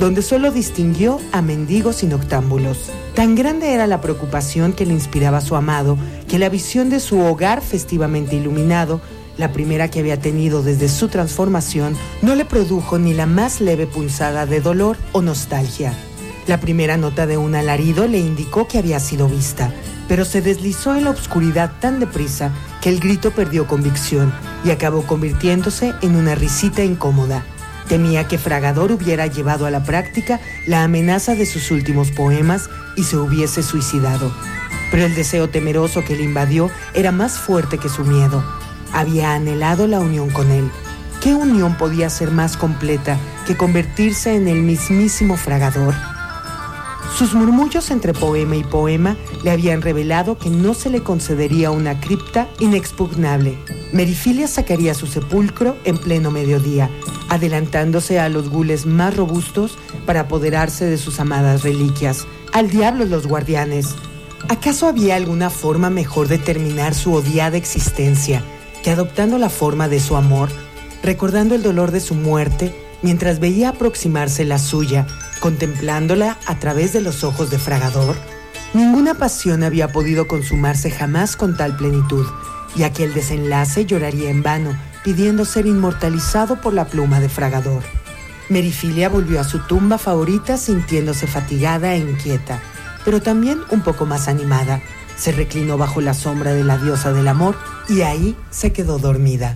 Speaker 2: donde solo distinguió a mendigos y noctámbulos. Tan grande era la preocupación que le inspiraba a su amado, que la visión de su hogar festivamente iluminado, la primera que había tenido desde su transformación, no le produjo ni la más leve pulsada de dolor o nostalgia. La primera nota de un alarido le indicó que había sido vista, pero se deslizó en la oscuridad tan deprisa que el grito perdió convicción y acabó convirtiéndose en una risita incómoda. Temía que Fragador hubiera llevado a la práctica la amenaza de sus últimos poemas y se hubiese suicidado. Pero el deseo temeroso que le invadió era más fuerte que su miedo. Había anhelado la unión con él. ¿Qué unión podía ser más completa que convertirse en el mismísimo Fragador? Sus murmullos entre poema y poema le habían revelado que no se le concedería una cripta inexpugnable. Merifilia sacaría su sepulcro en pleno mediodía, adelantándose a los gules más robustos para apoderarse de sus amadas reliquias. ¡Al diablo los guardianes! ¿Acaso había alguna forma mejor de terminar su odiada existencia que adoptando la forma de su amor, recordando el dolor de su muerte, mientras veía aproximarse la suya, contemplándola a través de los ojos de Fragador? Ninguna pasión había podido consumarse jamás con tal plenitud, y aquel desenlace lloraría en vano, pidiendo ser inmortalizado por la pluma de Fragador. Merifilia volvió a su tumba favorita sintiéndose fatigada e inquieta, pero también un poco más animada. Se reclinó bajo la sombra de la diosa del amor y ahí se quedó dormida.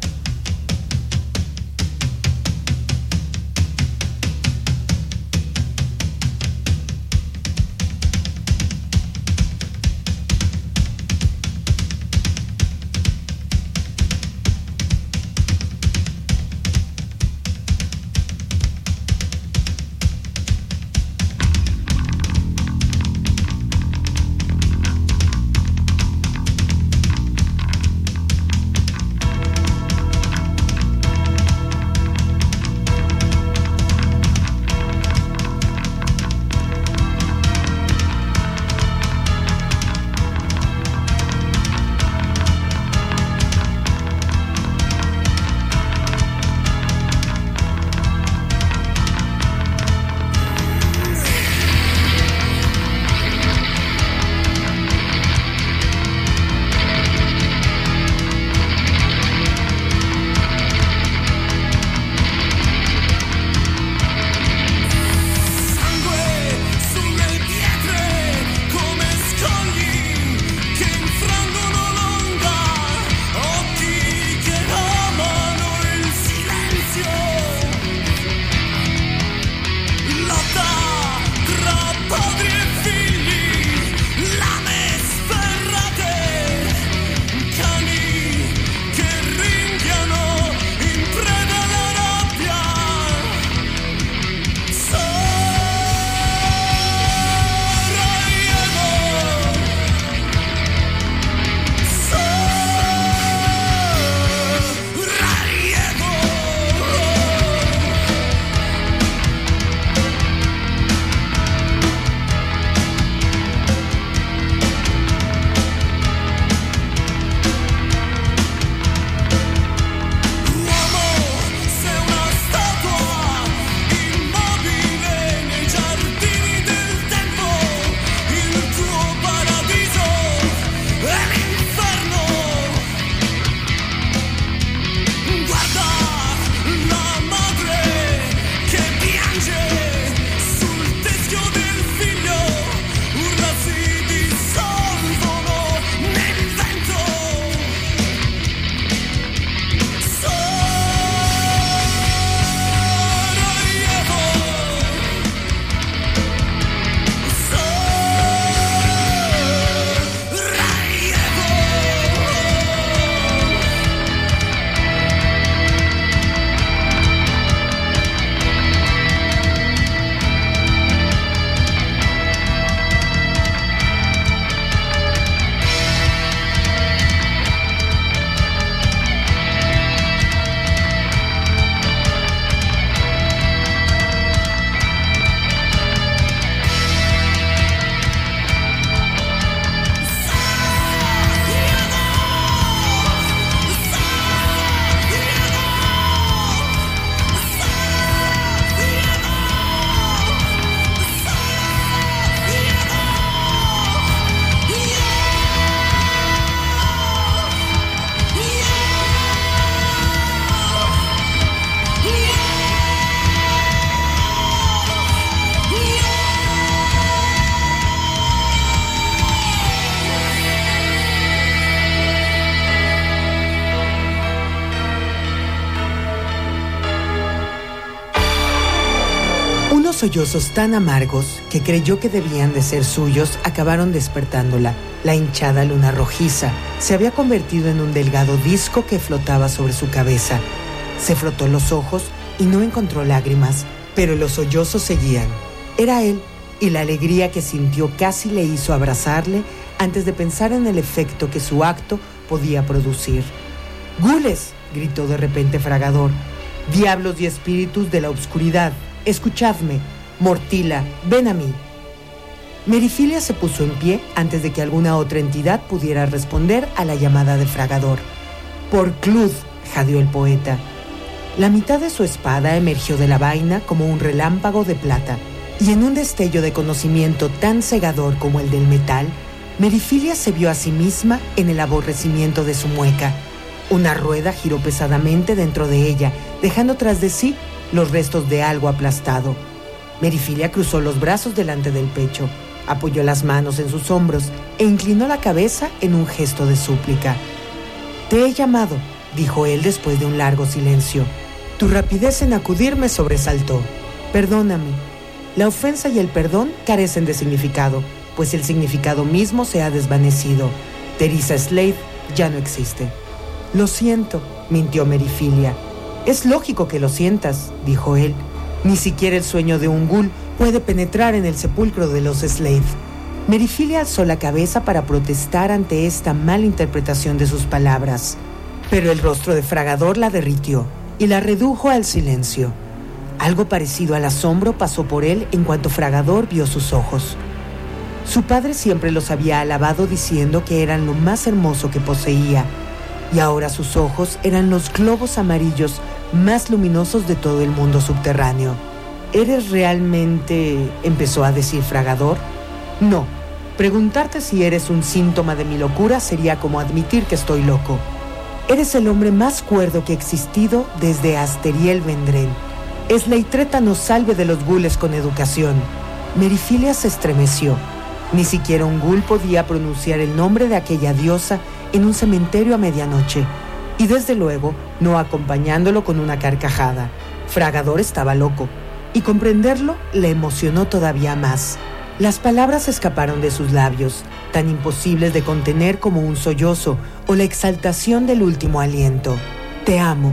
Speaker 2: sollozos tan amargos que creyó que debían de ser suyos acabaron despertándola. La hinchada luna rojiza se había convertido en un delgado disco que flotaba sobre su cabeza. Se frotó los ojos y no encontró lágrimas, pero los sollozos seguían. Era él, y la alegría que sintió casi le hizo abrazarle antes de pensar en el efecto que su acto podía producir. ¡Gules!, gritó de repente Fragador. ¡Diablos y espíritus de la oscuridad! ¡Escuchadme! Mortila, ven a mí. Merifilia se puso en pie antes de que alguna otra entidad pudiera responder a la llamada de Fragador. «Por Clud», jadeó el poeta. La mitad de su espada emergió de la vaina como un relámpago de plata, y en un destello de conocimiento tan cegador como el del metal, Merifilia se vio a sí misma en el aborrecimiento de su mueca. Una rueda giró pesadamente dentro de ella, dejando tras de sí los restos de algo aplastado. Merifilia cruzó los brazos delante del pecho, apoyó las manos en sus hombros e inclinó la cabeza en un gesto de súplica. «Te he llamado», dijo él después de un largo silencio. «Tu rapidez en acudir me sobresaltó. Perdóname. La ofensa y el perdón carecen de significado, pues el significado mismo se ha desvanecido. Teresa Slade ya no existe». «Lo siento», mintió Merifilia. «Es lógico que lo sientas», dijo él. «Ni siquiera el sueño de un ghoul puede penetrar en el sepulcro de los Slade». Merifilia alzó la cabeza para protestar ante esta mala interpretación de sus palabras, pero el rostro de Fragador la derritió y la redujo al silencio. Algo parecido al asombro pasó por él en cuanto Fragador vio sus ojos. Su padre siempre los había alabado diciendo que eran lo más hermoso que poseía, y ahora sus ojos eran los globos amarillos más luminosos de todo el mundo subterráneo. «¿Eres realmente...?» empezó a decir Fragador. «No. Preguntarte si eres un síntoma de mi locura sería como admitir que estoy loco. Eres el hombre más cuerdo que ha existido desde Asteriel Vendrell. Sleitreta nos salve de los gules con educación». Merifilia se estremeció. Ni siquiera un ghoul podía pronunciar el nombre de aquella diosa en un cementerio a medianoche, y desde luego no acompañándolo con una carcajada. Fragador estaba loco, y comprenderlo le emocionó todavía más. Las palabras escaparon de sus labios, tan imposibles de contener como un sollozo o la exaltación del último aliento. «Te amo».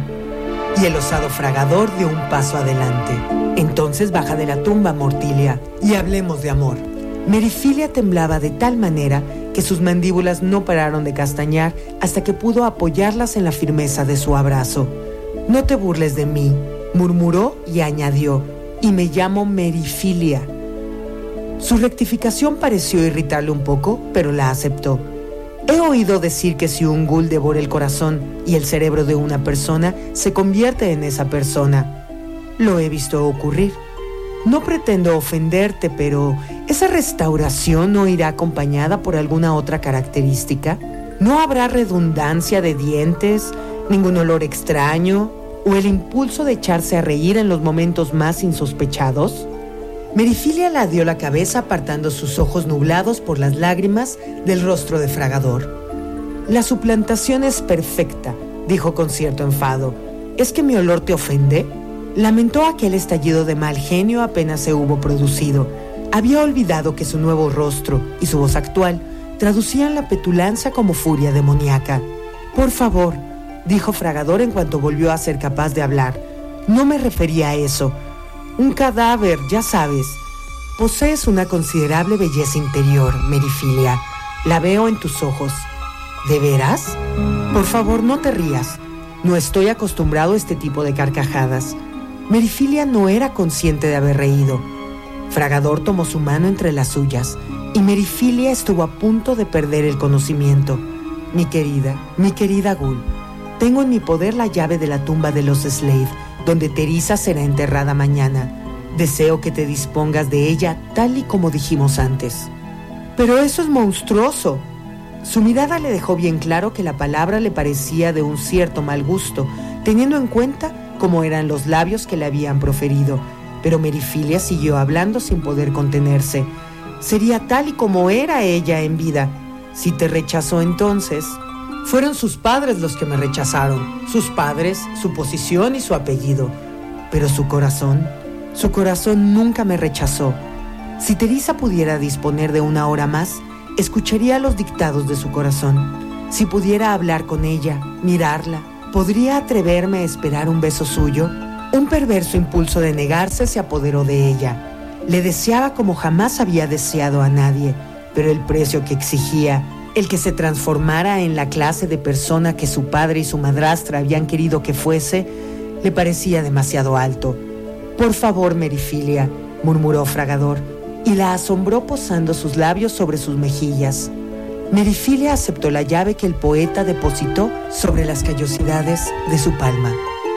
Speaker 2: Y el osado Fragador dio un paso adelante. «Entonces baja de la tumba, Mortilia, y hablemos de amor». Merifilia temblaba de tal manera que sus mandíbulas no pararon de castañar hasta que pudo apoyarlas en la firmeza de su abrazo. «No te burles de mí», murmuró y añadió, «y me llamo Merifilia». Su rectificación pareció irritarle un poco, pero la aceptó. «He oído decir que si un ghoul devora el corazón y el cerebro de una persona, se convierte en esa persona. Lo he visto ocurrir. No pretendo ofenderte, pero ¿esa restauración no irá acompañada por alguna otra característica? ¿No habrá redundancia de dientes, ningún olor extraño, o el impulso de echarse a reír en los momentos más insospechados?» Merifilia la dio la cabeza apartando sus ojos nublados por las lágrimas del rostro de Fragador. «La suplantación es perfecta», dijo con cierto enfado. «¿Es que mi olor te ofende?» Lamentó aquel estallido de mal genio apenas se hubo producido. Había olvidado que su nuevo rostro y su voz actual traducían la petulancia como furia demoníaca. «Por favor», dijo Fragador en cuanto volvió a ser capaz de hablar. «No me refería a eso. Un cadáver, ya sabes. Posees una considerable belleza interior, Merifilia. La veo en tus ojos». «¿De veras? Por favor, no te rías. No estoy acostumbrado a este tipo de carcajadas». Merifilia no era consciente de haber reído. Fragador tomó su mano entre las suyas y Merifilia estuvo a punto de perder el conocimiento. «Mi querida, mi querida ghoul, tengo en mi poder la llave de la tumba de los Slade, donde Teresa será enterrada mañana. Deseo que te dispongas de ella tal y como dijimos antes». «Pero eso es monstruoso». Su mirada le dejó bien claro que la palabra le parecía de un cierto mal gusto, teniendo en cuenta cómo eran los labios que le habían proferido, pero Merifilia siguió hablando sin poder contenerse. «Sería tal y como era ella en vida. Si te rechazó entonces...» «Fueron sus padres los que me rechazaron, sus padres, su posición y su apellido. Pero su corazón, Su corazón nunca me rechazó. Si Teresa pudiera disponer de una hora más, escucharía los dictados de su corazón. Si pudiera hablar con ella, mirarla, ¿podría atreverme a esperar un beso suyo? Un perverso impulso de negarse se apoderó de ella. Le deseaba como jamás había deseado a nadie, pero el precio que exigía, el que se transformara en la clase de persona que su padre y su madrastra habían querido que fuese, le parecía demasiado alto. «Por favor, Merifilia», murmuró Fragador, y la asombró posando sus labios sobre sus mejillas. Merifilia aceptó la llave que el poeta depositó sobre las callosidades de su palma.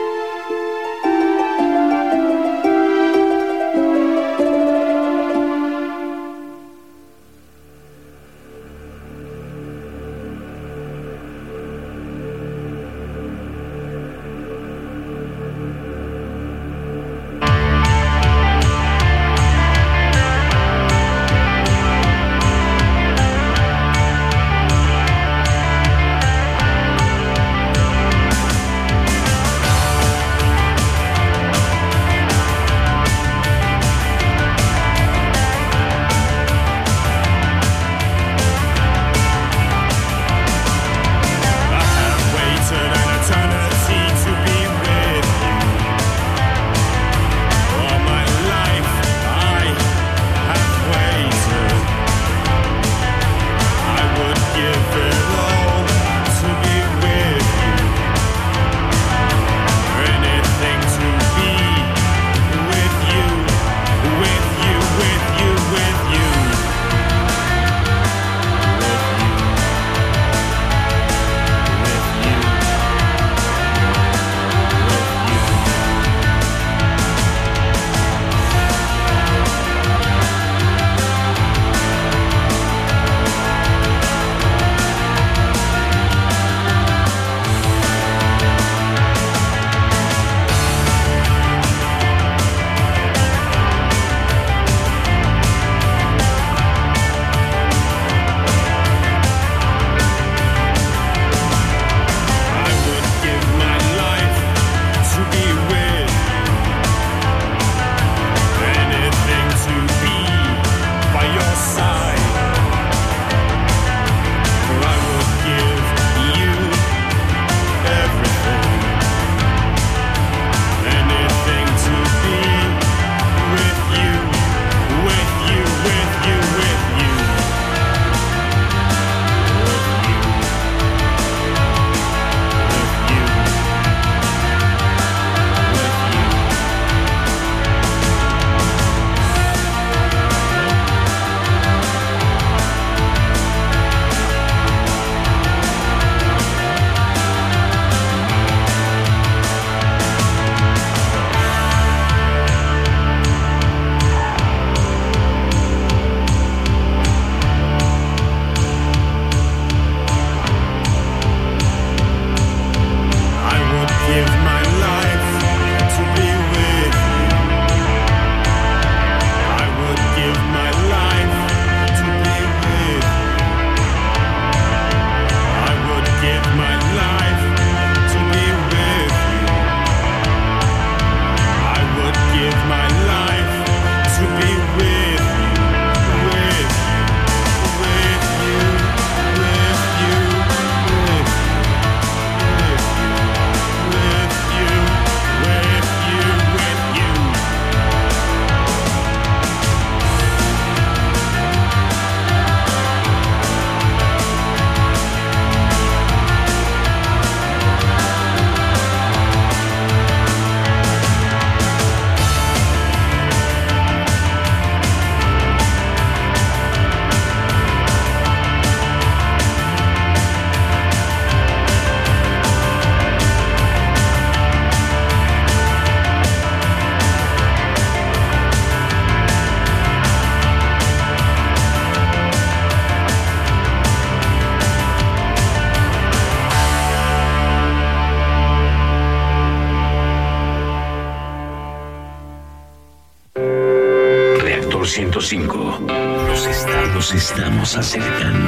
Speaker 1: ciento cinco. Nos, está, nos estamos acercando.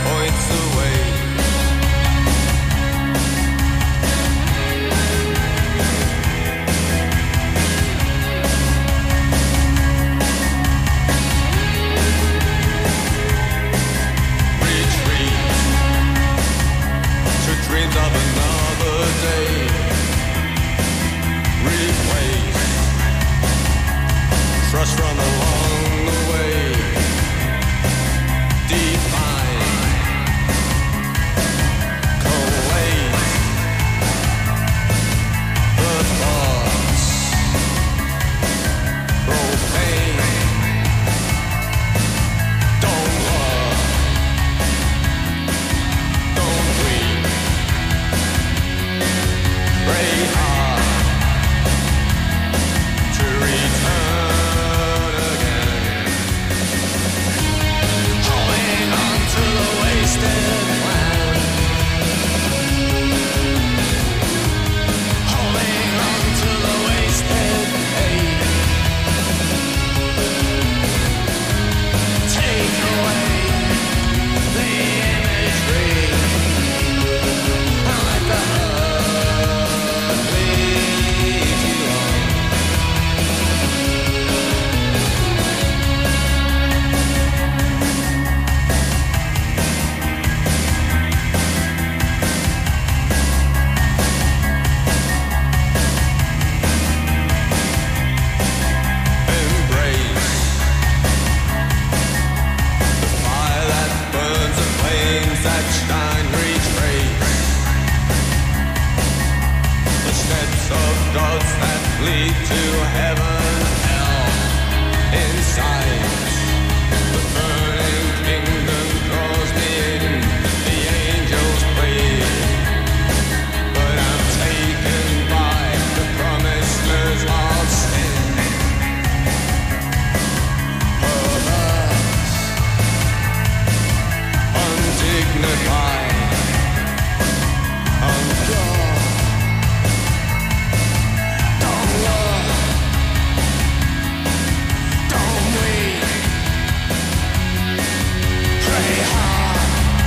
Speaker 6: points away. Dreams of another day. Replace trust from along the way. Define, collate the thoughts. Profane, don't love, don't bleed. Pray hard to return again. Holding on to the wasted plan. Holding on to the wasted aid. Take away the imagery. I like the that shine, retrace the steps of gods that lead to heaven, hell, inside the burning kingdom draws me in, the angels plead, but I'm taken by the promises of sin. Perverse, undignified, ungone. Don't love, don't wait. Pray hard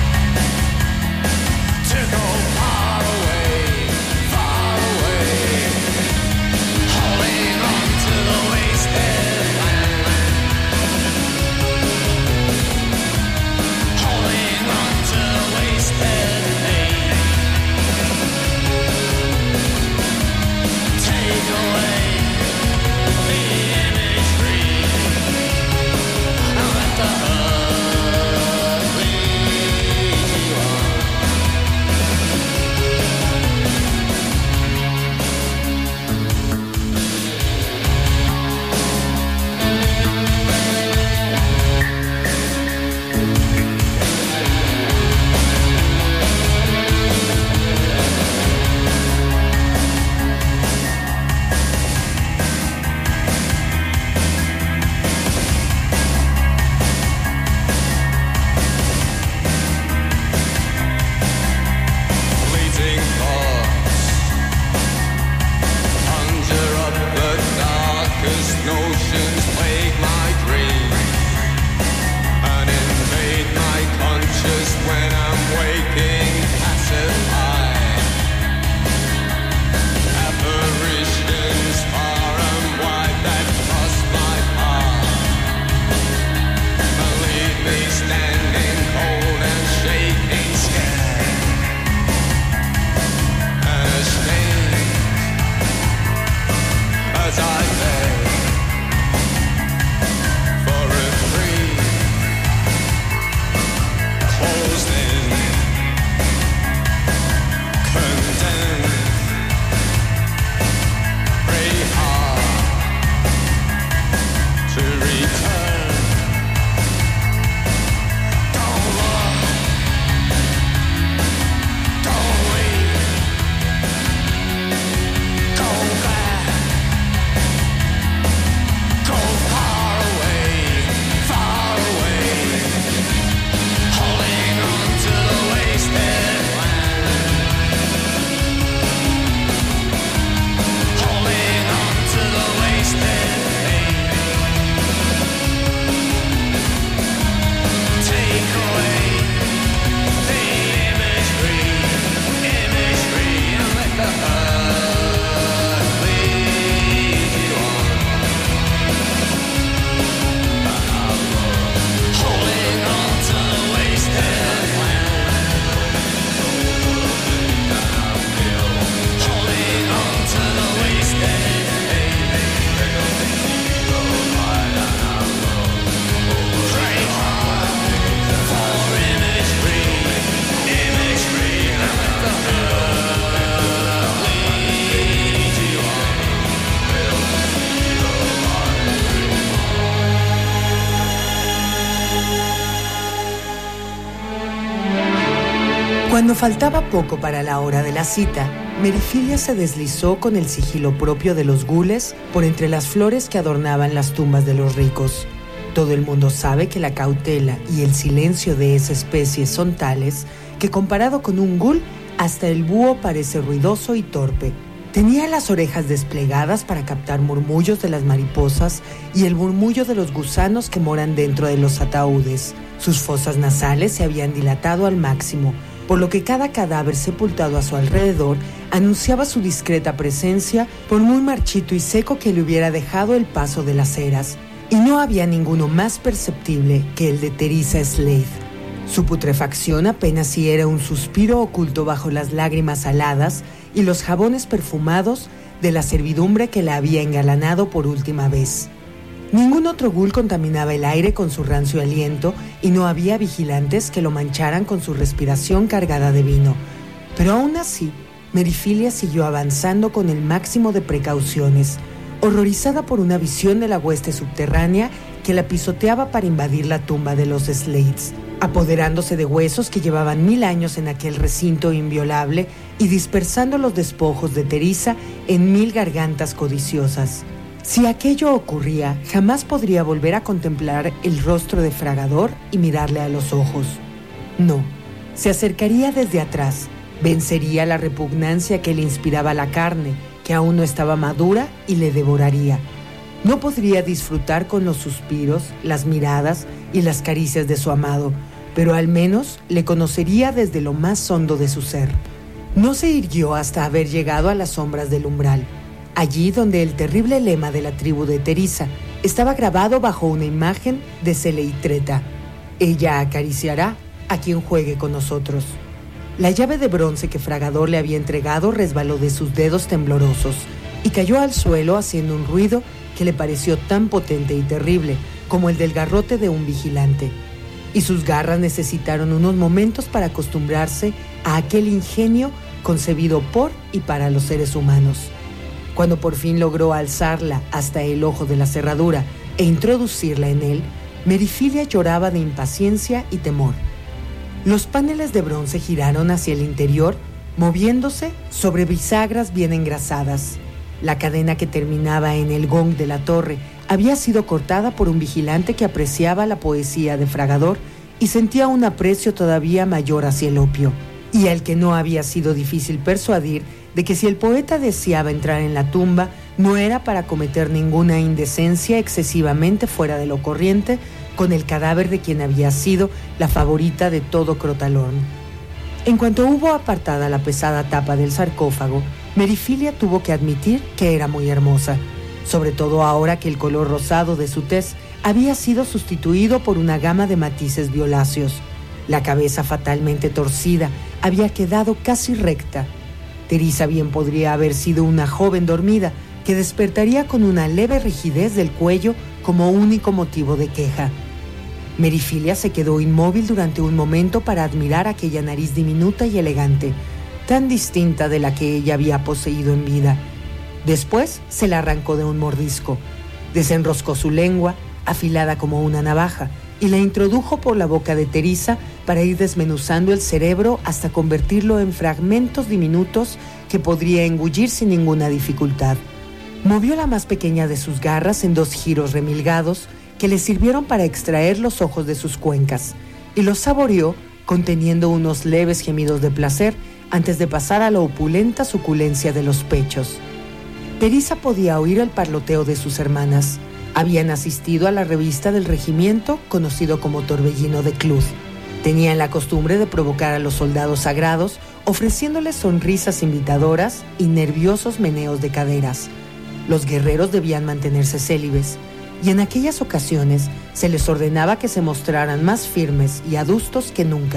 Speaker 6: to go far away, far away. Holding on to the wasted land. Holding on to the wasted
Speaker 2: Cuando faltaba poco para la hora de la cita, Merifilia se deslizó con el sigilo propio de los gules por entre las flores que adornaban las tumbas de los ricos. Todo el mundo sabe que la cautela y el silencio de esa especie son tales que, comparado con un ghoul, hasta el búho parece ruidoso y torpe. Tenía las orejas desplegadas para captar murmullos de las mariposas y el murmullo de los gusanos que moran dentro de los ataúdes. Sus fosas nasales se habían dilatado al máximo, por lo que cada cadáver sepultado a su alrededor anunciaba su discreta presencia, por muy marchito y seco que le hubiera dejado el paso de las eras. Y no había ninguno más perceptible que el de Teresa Slade. Su putrefacción apenas si era un suspiro oculto bajo las lágrimas aladas y los jabones perfumados de la servidumbre que la había engalanado por última vez. Ningún otro ghoul contaminaba el aire con su rancio aliento y no había vigilantes que lo mancharan con su respiración cargada de vino. Pero aún así, Merifilia siguió avanzando con el máximo de precauciones, horrorizada por una visión de la hueste subterránea que la pisoteaba para invadir la tumba de los Slades, apoderándose de huesos que llevaban mil años en aquel recinto inviolable y dispersando los despojos de Teresa en mil gargantas codiciosas. Si aquello ocurría, jamás podría volver a contemplar el rostro de Fragador y mirarle a los ojos. No, se acercaría desde atrás, vencería la repugnancia que le inspiraba la carne, que aún no estaba madura, y le devoraría. No podría disfrutar con los suspiros, las miradas y las caricias de su amado, pero al menos le conocería desde lo más hondo de su ser. No se irguió hasta haber llegado a las sombras del umbral, allí donde el terrible lema de la tribu de Teresa estaba grabado bajo una imagen de Seleitreta: ella acariciará a quien juegue con nosotros. La llave de bronce que Fragador le había entregado resbaló de sus dedos temblorosos y cayó al suelo haciendo un ruido que le pareció tan potente y terrible como el del garrote de un vigilante. Y sus garras necesitaron unos momentos para acostumbrarse a aquel ingenio concebido por y para los seres humanos. Cuando por fin logró alzarla hasta el ojo de la cerradura e introducirla en él, Merifilia lloraba de impaciencia y temor. Los paneles de bronce giraron hacia el interior, moviéndose sobre bisagras bien engrasadas. La cadena que terminaba en el gong de la torre había sido cortada por un vigilante que apreciaba la poesía de Fragador y sentía un aprecio todavía mayor hacia el opio, y al que no había sido difícil persuadir de que si el poeta deseaba entrar en la tumba, no era para cometer ninguna indecencia excesivamente fuera de lo corriente con el cadáver de quien había sido la favorita de todo Crotalón. En cuanto hubo apartada la pesada tapa del sarcófago, Merifilia tuvo que admitir que era muy hermosa, sobre todo ahora que el color rosado de su tez había sido sustituido por una gama de matices violáceos. La cabeza fatalmente torcida había quedado casi recta. Teresa bien podría haber sido una joven dormida que despertaría con una leve rigidez del cuello como único motivo de queja. Merifilia se quedó inmóvil durante un momento para admirar aquella nariz diminuta y elegante, tan distinta de la que ella había poseído en vida. Después se la arrancó de un mordisco, desenroscó su lengua, afilada como una navaja, y la introdujo por la boca de Teresa para ir desmenuzando el cerebro hasta convertirlo en fragmentos diminutos que podría engullir sin ninguna dificultad. Movió la más pequeña de sus garras en dos giros remilgados que le sirvieron para extraer los ojos de sus cuencas, y los saboreó conteniendo unos leves gemidos de placer antes de pasar a la opulenta suculencia de los pechos. Teresa podía oír el parloteo de sus hermanas. Habían asistido a la revista del regimiento conocido como Torbellino de Cluz. Tenían la costumbre de provocar a los soldados sagrados ofreciéndoles sonrisas invitadoras y nerviosos meneos de caderas. Los guerreros debían mantenerse célibes, y en aquellas ocasiones se les ordenaba que se mostraran más firmes y adustos que nunca.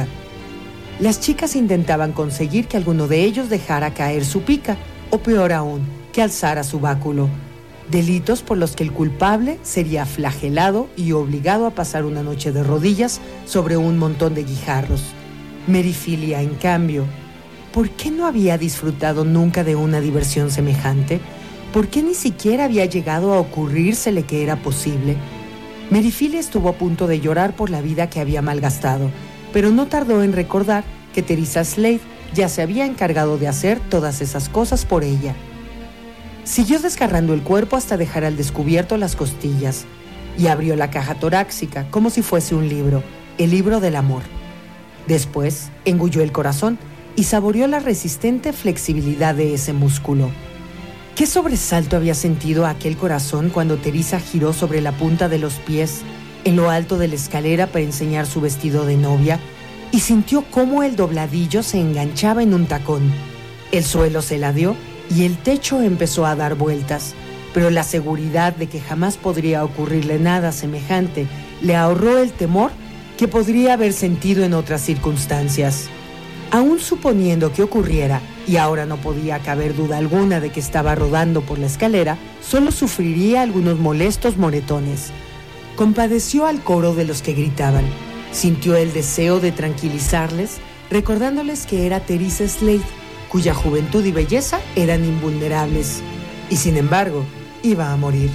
Speaker 2: Las chicas intentaban conseguir que alguno de ellos dejara caer su pica, o peor aún, que alzara su báculo, delitos por los que el culpable sería flagelado y obligado a pasar una noche de rodillas sobre un montón de guijarros. Merifilia, en cambio, ¿por qué no había disfrutado nunca de una diversión semejante? ¿Por qué ni siquiera había llegado a ocurrírsele que era posible? Merifilia estuvo a punto de llorar por la vida que había malgastado, pero no tardó en recordar que Teresa Slade ya se había encargado de hacer todas esas cosas por ella. Siguió desgarrando el cuerpo hasta dejar al descubierto las costillas y abrió la caja torácica como si fuese un libro, el libro del amor. Después engulló el corazón y saboreó la resistente flexibilidad de ese músculo. ¿Qué sobresalto había sentido aquel corazón cuando Teresa giró sobre la punta de los pies en lo alto de la escalera para enseñar su vestido de novia y sintió cómo el dobladillo se enganchaba en un tacón? El suelo se ladeó y el techo empezó a dar vueltas, pero la seguridad de que jamás podría ocurrirle nada semejante le ahorró el temor que podría haber sentido en otras circunstancias. Aún suponiendo que ocurriera, y ahora no podía caber duda alguna de que estaba rodando por la escalera, solo sufriría algunos molestos moretones. Compadeció al coro de los que gritaban. Sintió el deseo de tranquilizarles, recordándoles que era Teresa Slade, cuya juventud y belleza eran invulnerables, y sin embargo, iba a morir.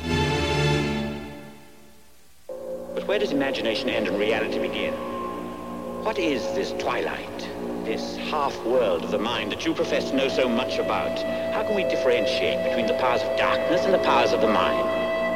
Speaker 7: But where does imagination end and reality begin? What is this twilight, this half-world of the mind that you profess to know so much about? How can we differentiate between the powers of darkness and the powers of the mind?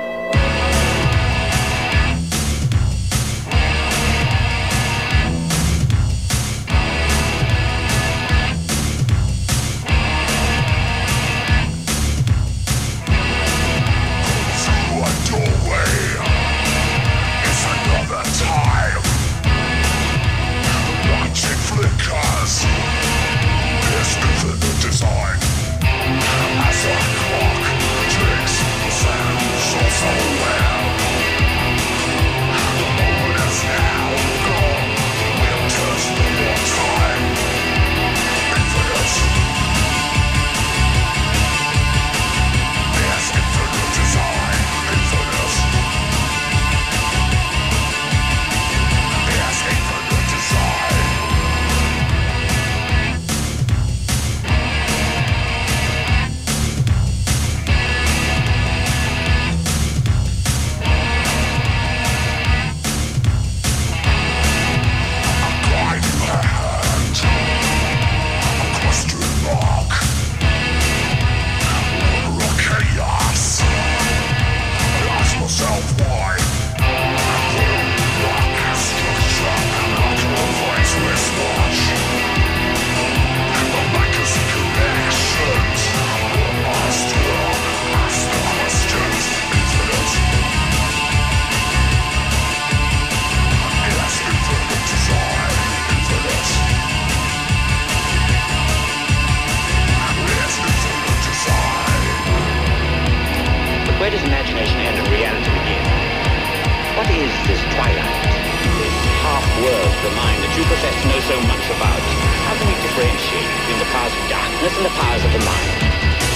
Speaker 7: Where does imagination end and reality begin? What is this twilight, this half-world of the mind that you profess to know so much about? How can we differentiate between the powers of darkness and the powers of the mind?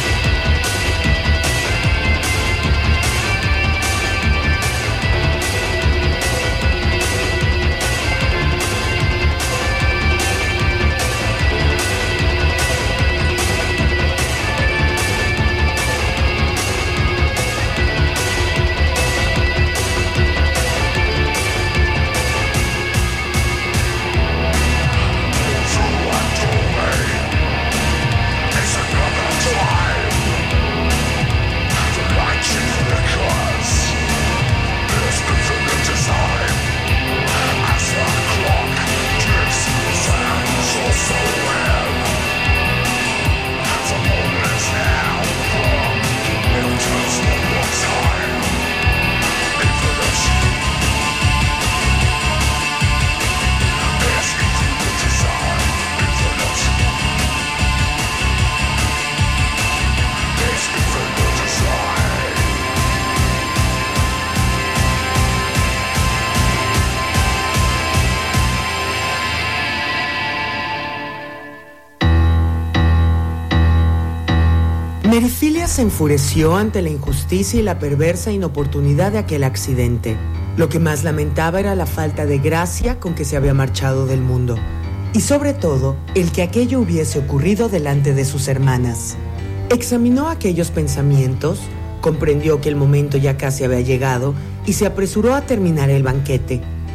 Speaker 2: Merifilia se enfureció ante la injusticia y la perversa inoportunidad de aquel accidente. Lo que más lamentaba era la falta de gracia con que se había marchado del mundo, y sobre todo, el que aquello hubiese ocurrido delante de sus hermanas. Examinó aquellos pensamientos, comprendió que el momento ya casi había llegado y se apresuró a terminar el banquete.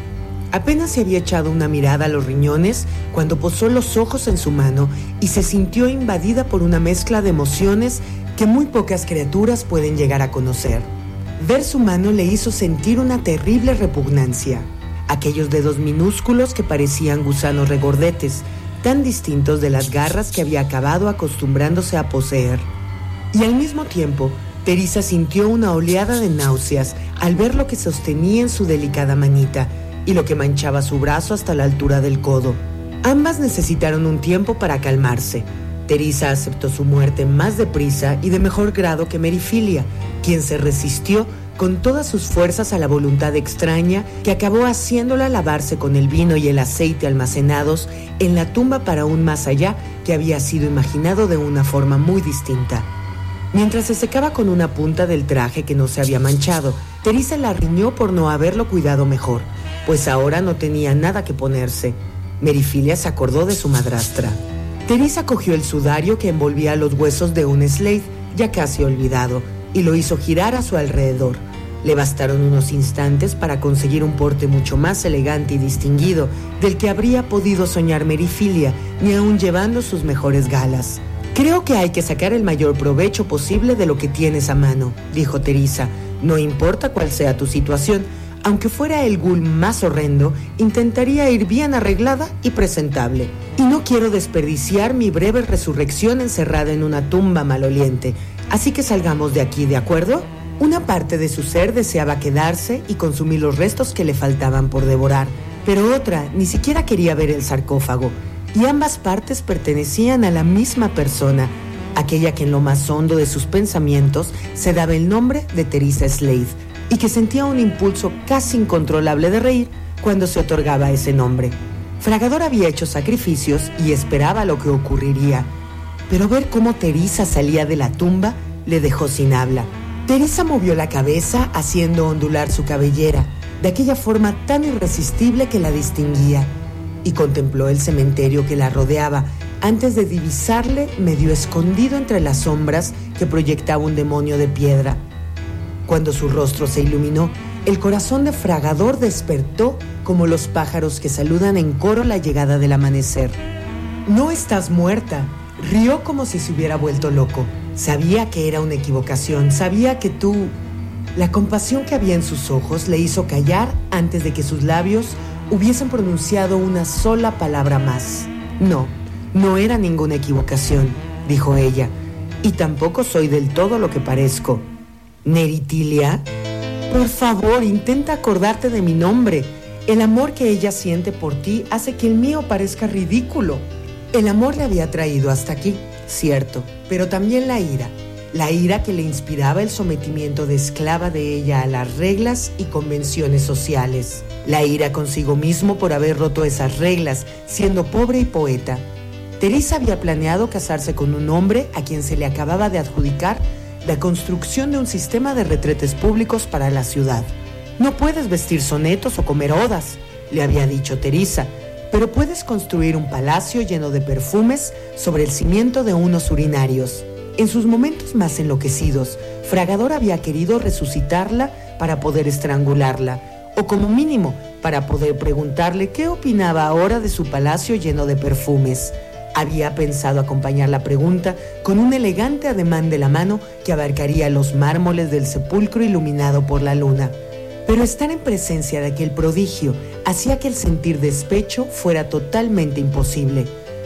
Speaker 2: Apenas se había echado una mirada a los riñones cuando posó los ojos en su mano y se sintió invadida por una mezcla de emociones que muy pocas criaturas pueden llegar a conocer. Ver su mano le hizo sentir una terrible repugnancia. Aquellos dedos minúsculos que parecían gusanos regordetes, tan distintos de las garras que había acabado acostumbrándose a poseer. Y al mismo tiempo, Teresa sintió una oleada de náuseas al ver lo que sostenía en su delicada manita y lo que manchaba su brazo hasta la altura del codo. Ambas necesitaron un tiempo para calmarse. Teresa aceptó su muerte más deprisa y de mejor grado que Merifilia, quien se resistió con todas sus fuerzas a la voluntad extraña que acabó haciéndola lavarse con el vino y el aceite almacenados en la tumba para un más allá que había sido imaginado de una forma muy distinta. Mientras se secaba con una punta del traje que no se había manchado, Teresa la riñó por no haberlo cuidado mejor, pues ahora no tenía nada que ponerse. Merifilia se acordó de su madrastra. Teresa cogió el sudario que envolvía los huesos de un Slade, ya casi olvidado, y lo hizo girar a su alrededor. Le bastaron unos instantes para conseguir un porte mucho más elegante y distinguido del que habría podido soñar Merifilia, ni aun llevando sus mejores galas. «Creo que hay que sacar el mayor provecho posible de lo que tienes a mano», dijo Teresa. «No importa cuál sea tu situación, aunque fuera el ghoul más horrendo, intentaría ir bien arreglada y presentable. Y no quiero desperdiciar mi breve resurrección encerrada en una tumba maloliente. Así que salgamos de aquí, ¿de acuerdo?» Una parte de su ser deseaba quedarse y consumir los restos que le faltaban por devorar, pero otra ni siquiera quería ver el sarcófago, y ambas partes pertenecían a la misma persona, aquella que en lo más hondo de sus pensamientos se daba el nombre de Teresa Slade, y que sentía un impulso casi incontrolable de reír cuando se otorgaba ese nombre. Fragador había hecho sacrificios y esperaba lo que ocurriría, pero ver cómo Teresa salía de la tumba le dejó sin habla. Teresa movió la cabeza haciendo ondular su cabellera, de aquella forma tan irresistible que la distinguía, y contempló el cementerio que la rodeaba antes de divisarle medio escondido entre las sombras que proyectaba un demonio de piedra. Cuando su rostro se iluminó, el corazón de Fragador despertó como los pájaros que saludan en coro la llegada del amanecer. «No estás muerta», rió como si se hubiera vuelto loco. Sabía que era una equivocación, sabía que tú... La compasión que había en sus ojos le hizo callar antes de que sus labios hubiesen pronunciado una sola palabra más. «No, no era ninguna equivocación», dijo ella, «y tampoco soy del todo lo que parezco». «¿Neritilia? Por favor, intenta acordarte de mi nombre. El amor que ella siente por ti hace que el mío parezca ridículo». El amor le había traído hasta aquí, cierto, pero también la ira. La ira que le inspiraba el sometimiento de esclava de ella a las reglas y convenciones sociales. La ira consigo mismo por haber roto esas reglas, siendo pobre y poeta. Teresa había planeado casarse con un hombre a quien se le acababa de adjudicar la construcción de un sistema de retretes públicos para la ciudad. «No puedes vestir sonetos o comer odas», le había dicho Teresa, «pero puedes construir un palacio lleno de perfumes sobre el cimiento de unos urinarios». En sus momentos más enloquecidos, Fragador había querido resucitarla para poder estrangularla, o como mínimo, para poder preguntarle qué opinaba ahora de su palacio lleno de perfumes. Había pensado acompañar la pregunta con un elegante ademán de la mano que abarcaría los mármoles del sepulcro iluminado por la luna. Pero estar en presencia de aquel prodigio hacía que el sentir despecho fuera totalmente imposible.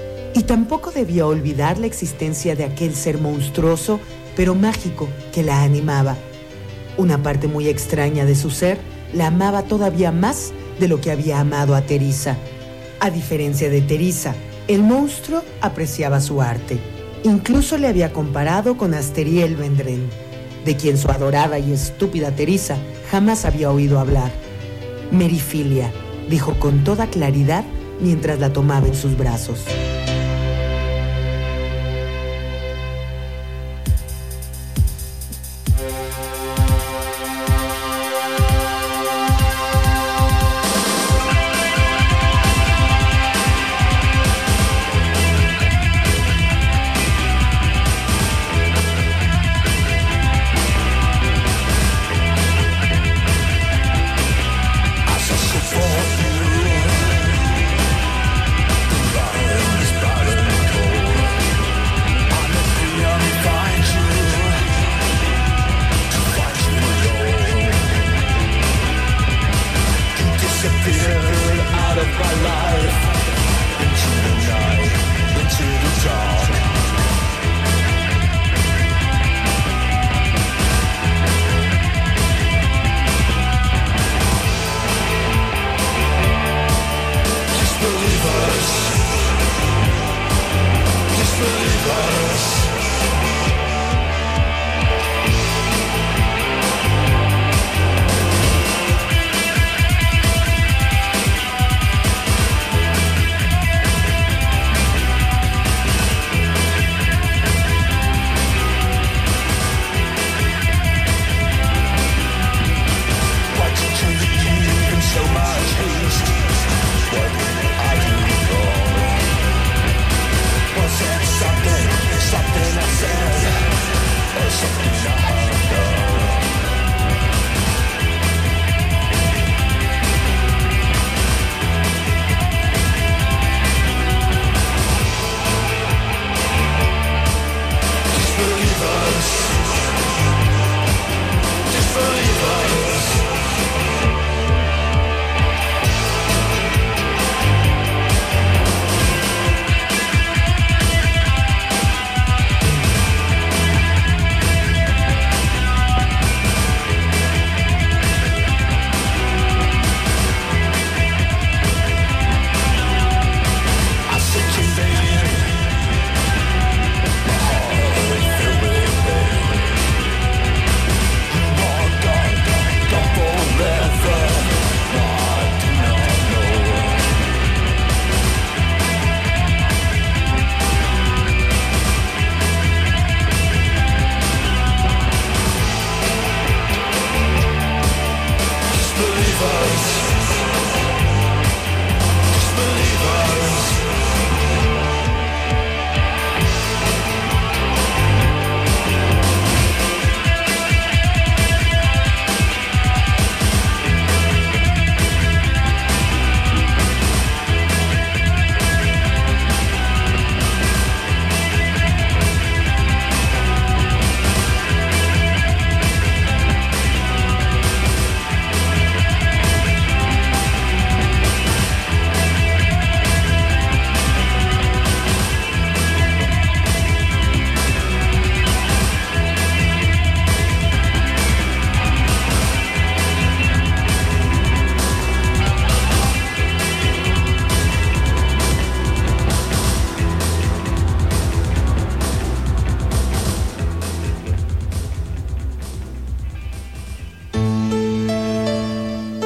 Speaker 2: Y tampoco debía olvidar la existencia de aquel ser monstruoso, pero mágico, que la animaba. Una parte muy extraña de su ser la amaba todavía más de lo que había amado a Teresa. A diferencia de Teresa, el monstruo apreciaba su arte. Incluso le había comparado con Asteriel Vendrén, de quien su adorada y estúpida Teresa jamás había oído hablar. «Merifilia», dijo con toda claridad mientras la tomaba en sus brazos.
Speaker 8: For you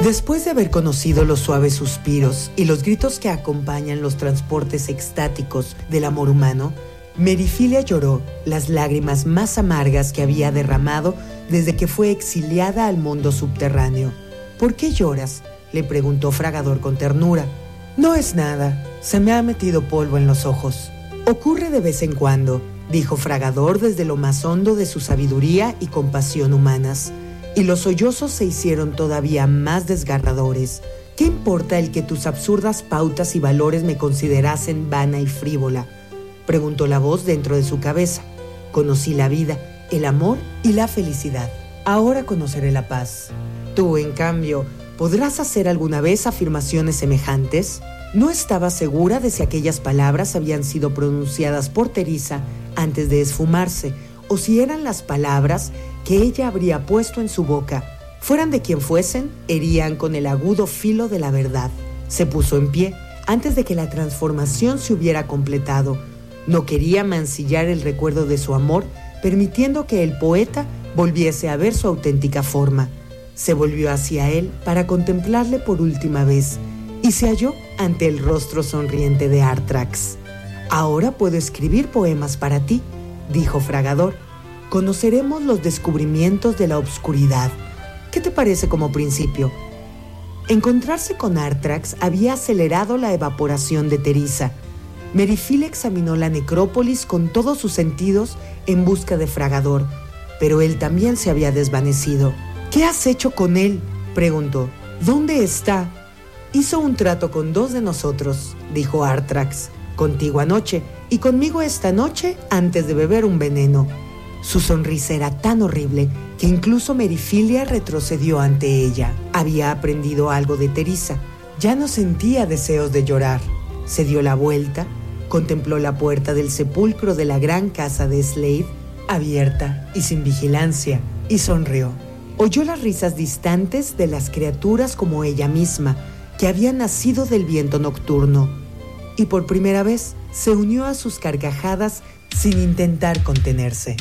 Speaker 2: Después de haber conocido los suaves suspiros y los gritos que acompañan los transportes extáticos del amor humano, Merifilia lloró las lágrimas más amargas que había derramado desde que fue exiliada al mundo subterráneo. ¿Por qué lloras?, le preguntó Fragador con ternura. No es nada, se me ha metido polvo en los ojos. Ocurre de vez en cuando, dijo Fragador desde lo más hondo de su sabiduría y compasión humanas, y los sollozos se hicieron todavía más desgarradores. ¿Qué importa el que tus absurdas pautas y valores me considerasen vana y frívola?, preguntó la voz dentro de su cabeza. Conocí la vida, el amor y la felicidad. Ahora conoceré la paz. Tú, en cambio, ¿podrás hacer alguna vez afirmaciones semejantes? No estaba segura de si aquellas palabras habían sido pronunciadas por Teresa antes de esfumarse, o si eran las palabras que ella habría puesto en su boca. Fueran de quien fuesen, herían con el agudo filo de la verdad. Se puso en pie antes de que la transformación se hubiera completado. No quería mancillar el recuerdo de su amor, permitiendo que el poeta volviese a ver su auténtica forma. Se volvió hacia él para contemplarle por última vez y se halló ante el rostro sonriente de Artrax. Ahora puedo escribir poemas para ti, dijo Fragador. Conoceremos los descubrimientos de la obscuridad. ¿Qué te parece como principio? Encontrarse con Artrax había acelerado la evaporación de Teresa. Merifilia examinó la necrópolis con todos sus sentidos en busca de Fragador, pero él también se había desvanecido. ¿Qué has hecho con él?, preguntó. ¿Dónde está? Hizo un trato con dos de nosotros, dijo Artrax. Contigo anoche y conmigo esta noche antes de beber un veneno. Su sonrisa era tan horrible que incluso Merifilia retrocedió ante ella. Había aprendido algo de Teresa. Ya no sentía deseos de llorar. Se dio la vuelta, contempló la puerta del sepulcro de la gran casa de Slade, abierta y sin vigilancia, y sonrió. Oyó las risas distantes de las criaturas como ella misma, que habían nacido del viento nocturno, y por primera vez se unió a sus carcajadas sin intentar contenerse.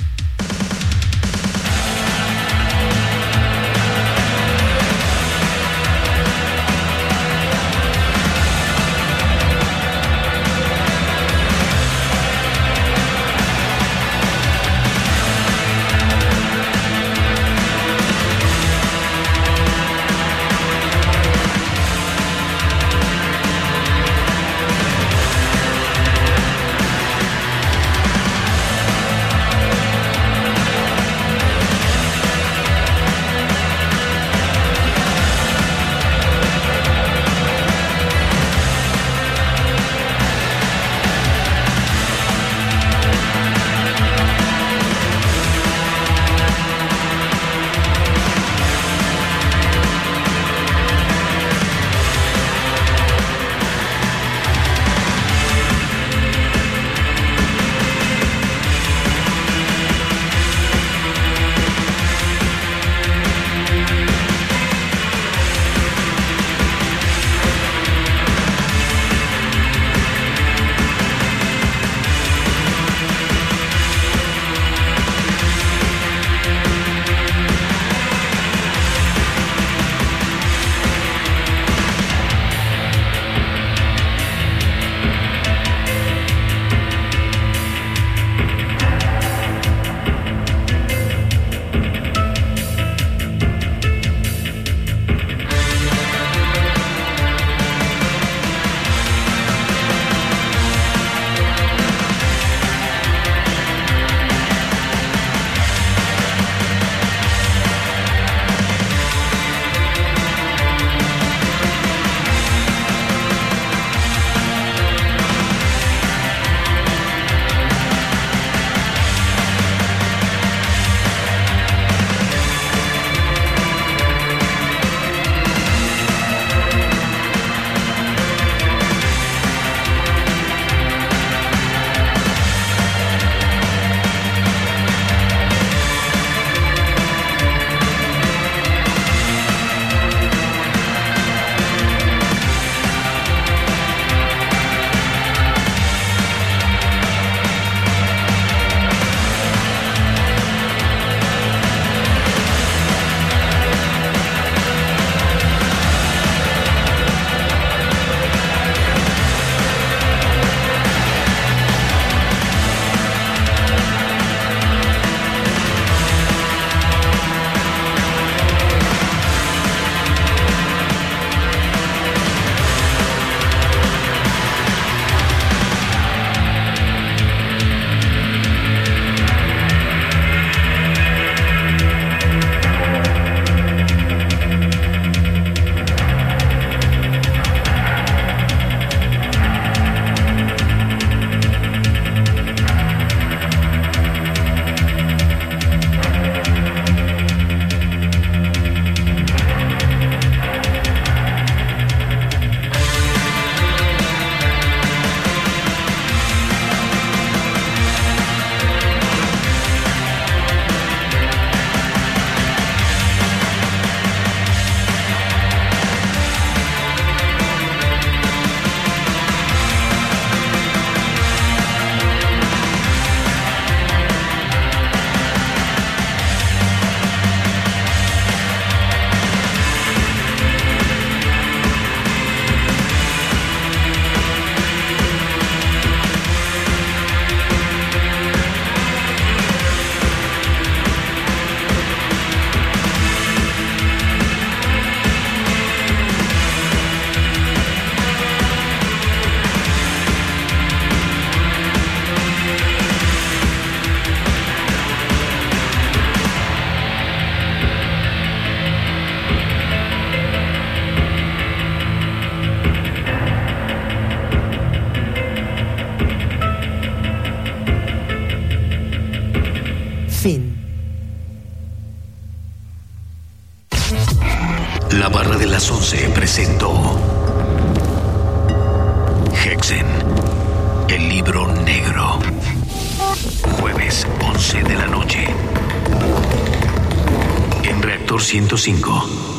Speaker 1: libro negro. Jueves, once de la noche. En Reactor ciento cinco.